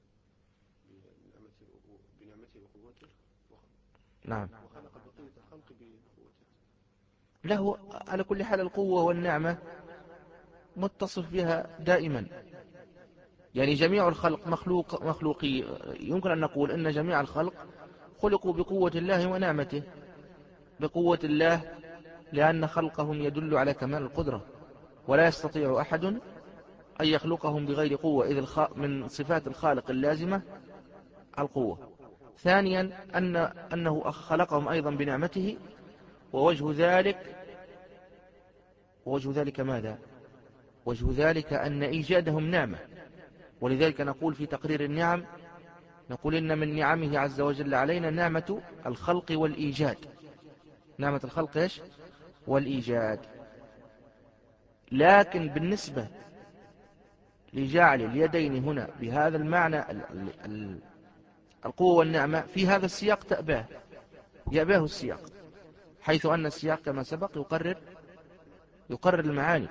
بنعمته وقوته. نعم. وخلق بقية الخلق بقوته. له على كل حال القوة والنعمة متصف بها دائما. يعني جميع الخلق مخلوق مخلوقي. يمكن أن نقول إن جميع الخلق خلقوا بقوة الله ونعمته. بقوة الله لأن خلقهم يدل على كمال القدرة، ولا يستطيع أحد أن يخلقهم بغير قوة، إذ من صفات الخالق اللازمة القوة. ثانيا أن أنه خلقهم أيضا بنعمته، ووجه ذلك ووجه ذلك ماذا؟ وجه ذلك أن إيجادهم نعمة. ولذلك نقول في تقرير النعم، نقول إن من نعمه عز وجل علينا نعمة الخلق والإيجاد. نعمة الخلق إيش؟ والإيجاد. لكن بالنسبة لجعل اليدين هنا بهذا المعنى القوة والنعمة في هذا السياق تأباه يأباه السياق، حيث أن السياق كما سبق يقرر يقرر المعاني.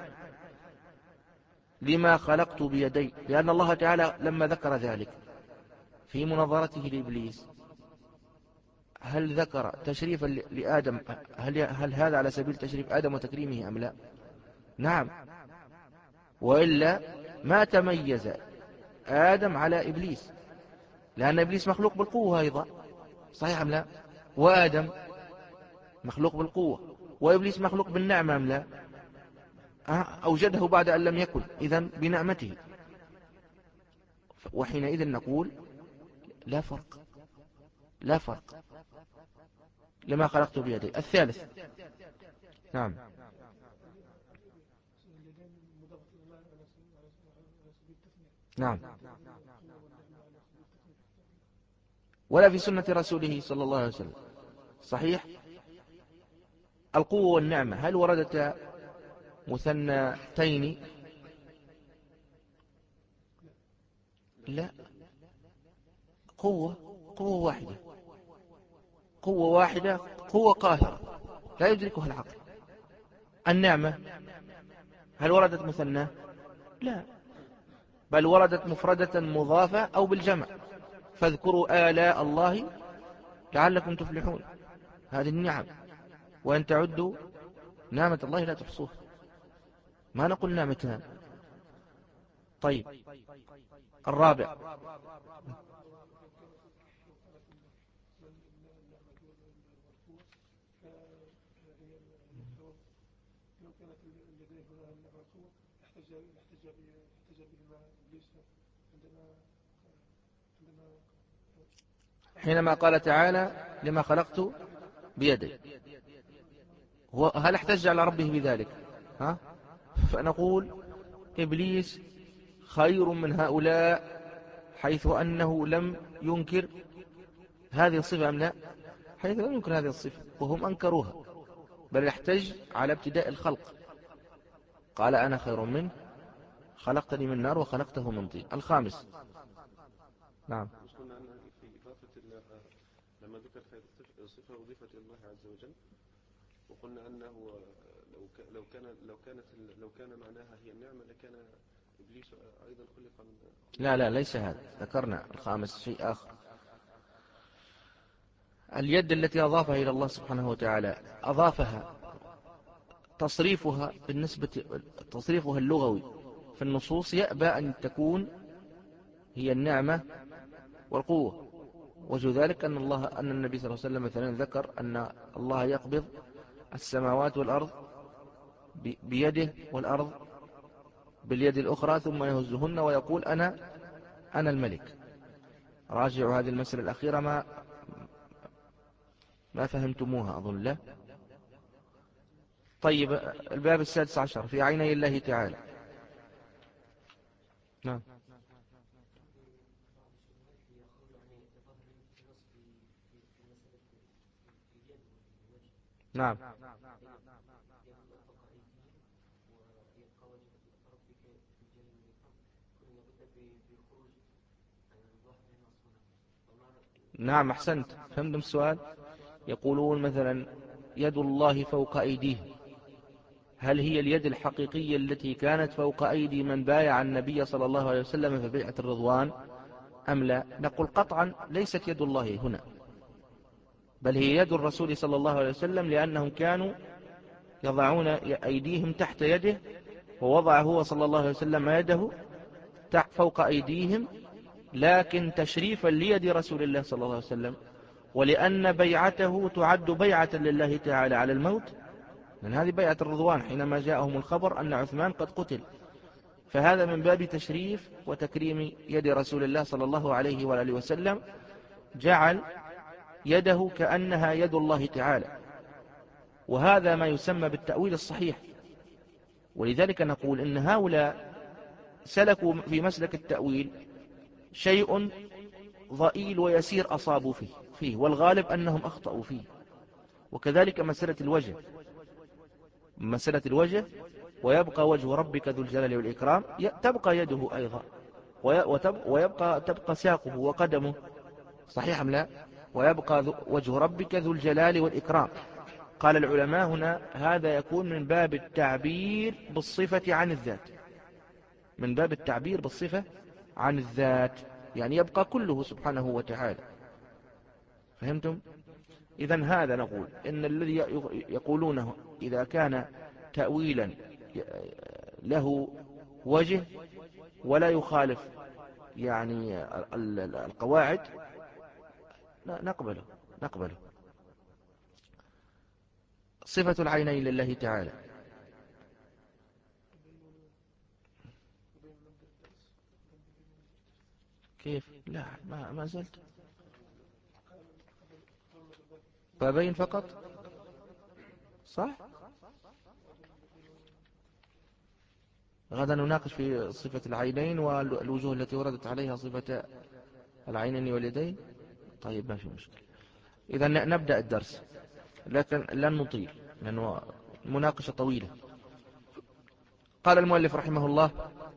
لما خلقت بيدي، لأن الله تعالى لما ذكر ذلك في مناظرته لإبليس هل ذكر تشريفا لآدم؟ هل, هل هذا على سبيل تشريف آدم وتكريمه أم لا؟ نعم، وإلا ما تميز آدم على إبليس، لأن إبليس مخلوق بالقوة أيضا، صحيح أم لا؟ وآدم مخلوق بالقوة، وإبليس مخلوق بالنعمة أم لا؟ أوجده بعد أن لم يكن، إذن بنعمته. وحينئذ نقول لا فرق لا فرق لما خلقت بيدي. الثالث نعم نعم ولا في سنة رسوله صلى الله عليه وسلم. صحيح. القوة والنعمة هل وردت مثنتين؟ لا، قوة قوة واحدة قوة واحدة قوة قاهرة لا يدركها العقل. النعمة هل وردت مثنى؟ لا، بل وردت مفردة مضافة أو بالجمع، فاذكروا آلاء الله لعلكم تفلحون. هذه النعم، وأن تعدوا نعمة الله لا تحصوها. ما نقول نعمتان. طيب الرابع لو كانت لديه هنا النعمة احتج احتج احتج بما إبليس عندما عندما حينما قال تعالى لما خلقت بيدي، هل احتج على ربه بذلك؟ ها؟ فنقول إبليس خير من هؤلاء، حيث أنه لم ينكر هذه الصفة أم لا؟ حيث لم ينكر هذه الصفة وهم أنكروها، بل احتج على ابتداء الخلق، قال أنا خير منه خلقتني من نار وخلقته من طين. الخامس. نعم. قلنا أن في إضافة لما ذكر هذه الصفة أضيفت إلى الله عز وجل، وقلنا أنه لو لو كان لو كانت لو كان معناها هي النعمة لكان إبليس أيضا خلق من. لا لا ليس هذا، ذكرنا الخامس شيء آخر. اليد التي أضافها إلى الله سبحانه وتعالى أضافها تصريفها بالنسبة تصريفها اللغوي في النصوص يأبى أن تكون هي النعمة والقوة. وجه ذلك أن الله أن النبي صلى الله عليه وسلم مثلا ذكر أن الله يقبض السماوات والأرض بيده والأرض باليد الأخرى ثم يهزهن ويقول أنا أنا الملك. راجعوا هذه المسألة الأخيرة ما ما فهمتموها أظن. لا. طيب الباب السادس عشر في عيني الله تعالى. نعم. نعم. نعم أحسنت، فهمتم السؤال. يقولون مثلا يد الله فوق أيديهم، هل هي اليد الحقيقية التي كانت فوق أيدي من بايع النبي صلى الله عليه وسلم في بيعة الرضوان أم لا؟ نقول قطعا ليست يد الله هنا، بل هي يد الرسول صلى الله عليه وسلم، لأنهم كانوا يضعون أيديهم تحت يده، ووضع هو صلى الله عليه وسلم يده تحت فوق أيديهم، لكن تشريفا ليد رسول الله صلى الله عليه وسلم، ولأن بيعته تعد بيعة لله تعالى على الموت، لأن هذه بيعة الرضوان حينما جاءهم الخبر أن عثمان قد قتل، فهذا من باب تشريف وتكريم يد رسول الله صلى الله عليه وآله وسلم، جعل يده كأنها يد الله تعالى، وهذا ما يسمى بالتأويل الصحيح. ولذلك نقول إن هؤلاء سلكوا في مسلك التأويل شيء ضئيل ويسير أصابوا فيه, فيه والغالب أنهم أخطأوا فيه. وكذلك مسألة الوجه مسألة الوجه ويبقى وجه ربك ذو الجلال والإكرام، تبقى يده أيضا، ويبقى تبقى ساقه وقدمه، صحيح أم لا؟ ويبقى وجه ربك ذو الجلال والإكرام. قال العلماء هنا هذا يكون من باب التعبير بالصفة عن الذات، من باب التعبير بالصفة عن الذات، يعني يبقى كله سبحانه وتعالى. فهمتم؟ إذن هذا نقول إن الذي يقولونه إذا كان تأويلا له وجه ولا يخالف يعني القواعد نقبله نقبله. صفة العينين لله تعالى. كيف؟ لا ما, ما زلت بابين فقط، صح؟ غدا نناقش في صفة العينين والوجوه التي وردت عليها صفة العينين واليدين. طيب ما في مشكلة. إذا نبدأ الدرس، لكن لن نطيل لأنه مناقشة طويلة. قال المؤلف رحمه الله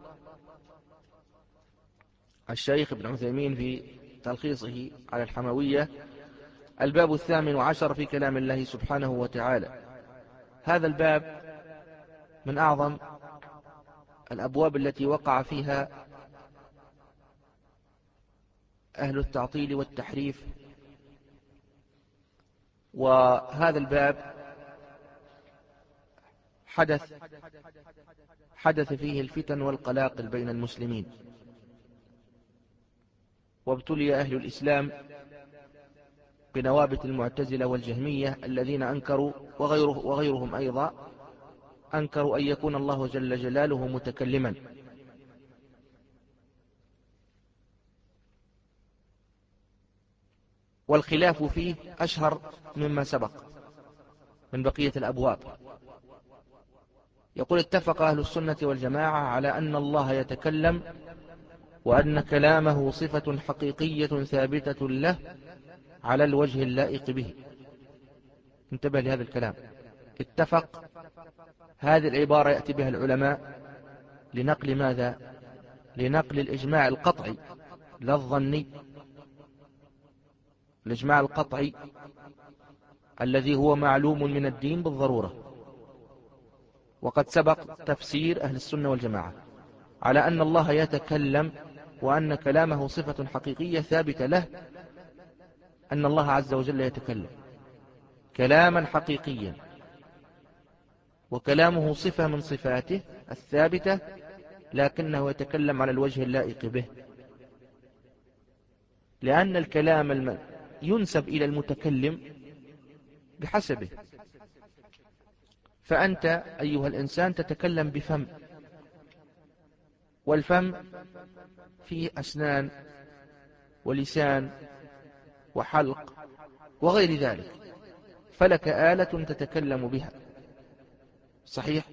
الشيخ ابن عثيمين في تلخيصه على الحموية: الباب الثامن عشر في كلام الله سبحانه وتعالى. هذا الباب من أعظم الأبواب التي وقع فيها أهل التعطيل والتحريف، وهذا الباب حدث حدث فيه الفتن والقلاقل بين المسلمين، وابتلي أهل الإسلام بنوابت المعتزلة والجهمية الذين أنكروا وغيره وغيرهم أيضا أنكروا أن يكون الله جل جلاله متكلما. والخلاف فيه أشهر مما سبق من بقية الأبواب. يقول اتفق أهل السنة والجماعة على أن الله يتكلم وأن كلامه صفة حقيقية ثابتة له على الوجه اللائق به. انتبه لهذا الكلام. اتفق، هذه العبارة يأتي بها العلماء لنقل ماذا؟ لنقل الإجماع القطعي لا الظني، الإجماع القطعي الذي هو معلوم من الدين بالضرورة. وقد سبق تفسير أهل السنة والجماعة على أن الله يتكلم وأن كلامه صفة حقيقية ثابتة له، أن الله عز وجل يتكلم كلاما حقيقيا، وكلامه صفة من صفاته الثابتة، لكنه يتكلم على الوجه اللائق به، لأن الكلام ينسب إلى المتكلم بحسبه. فأنت أيها الإنسان تتكلم بفم، والفم فيه أسنان ولسان وحلق وغير ذلك، فلك آلة تتكلم بها، صحيح؟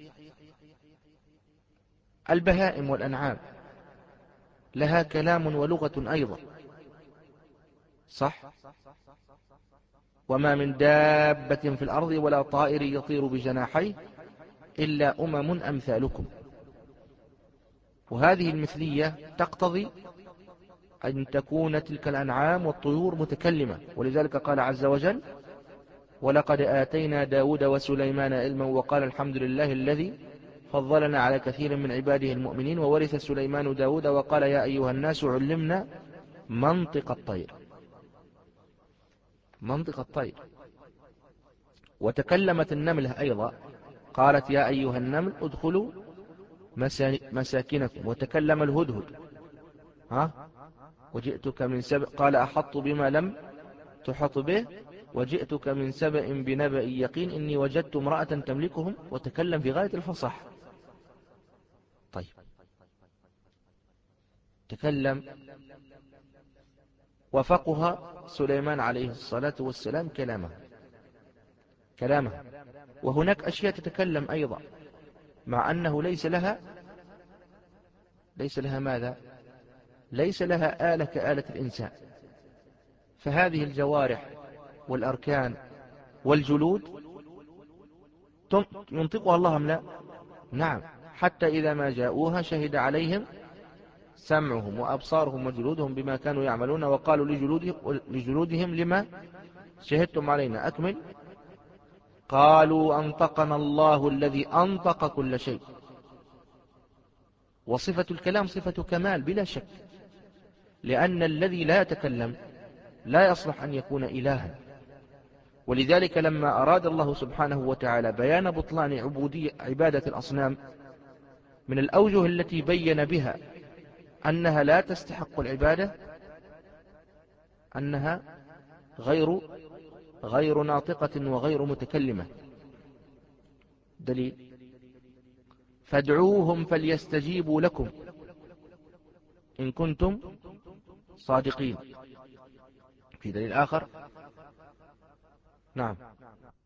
البهائم والأنعام لها كلام ولغة أيضا، صح؟ وما من دابة في الأرض ولا طائر يطير بجناحيه إلا أمم أمثالكم. وهذه المثلية تقتضي أن تكون تلك الأنعام والطيور متكلمة، ولذلك قال عز وجل: ولقد آتينا داود وسليمان علما وقال الحمد لله الذي فضلنا على كثير من عباده المؤمنين وورث سليمان داود وقال يا أيها الناس علمنا منطق الطير، منطق الطير. وتكلمت النملة أيضا، قالت يا أيها النمل ادخلوا مساكنكم. وتكلم الهدهد، ها وجئتك من سبأ، قال أحط بما لم تحط به وجئتك من سبأ بنبأ يقين إني وجدت امرأة تملكهم. وتكلم في غاية الفصاحة. طيب، تكلم وفقه سليمان عليه الصلاة والسلام كلامه كلامه وهناك أشياء تتكلم أيضا، مع أنه ليس لها ليس لها ماذا؟ ليس لها آلة كآلة الإنسان. فهذه الجوارح والأركان والجلود ينطقها الله أم لا؟ نعم، حتى إذا ما جاءوها شهد عليهم سمعهم وأبصارهم وجلودهم بما كانوا يعملون وقالوا لجلودهم, لجلودهم لما شهدتم علينا؟ أكمل. قالوا أنطقنا الله الذي أنطق كل شيء. وصفة الكلام صفة كمال بلا شك، لأن الذي لا يتكلم لا يصلح أن يكون إلها. ولذلك لما أراد الله سبحانه وتعالى بيان بطلان عبودية عبادة الأصنام، من الأوجه التي بين بها أنها لا تستحق العبادة أنها غير غير ناطقة وغير متكلمة. دليل: فادعوهم فليستجيبوا لكم إن كنتم صادقين. في دليل آخر، نعم.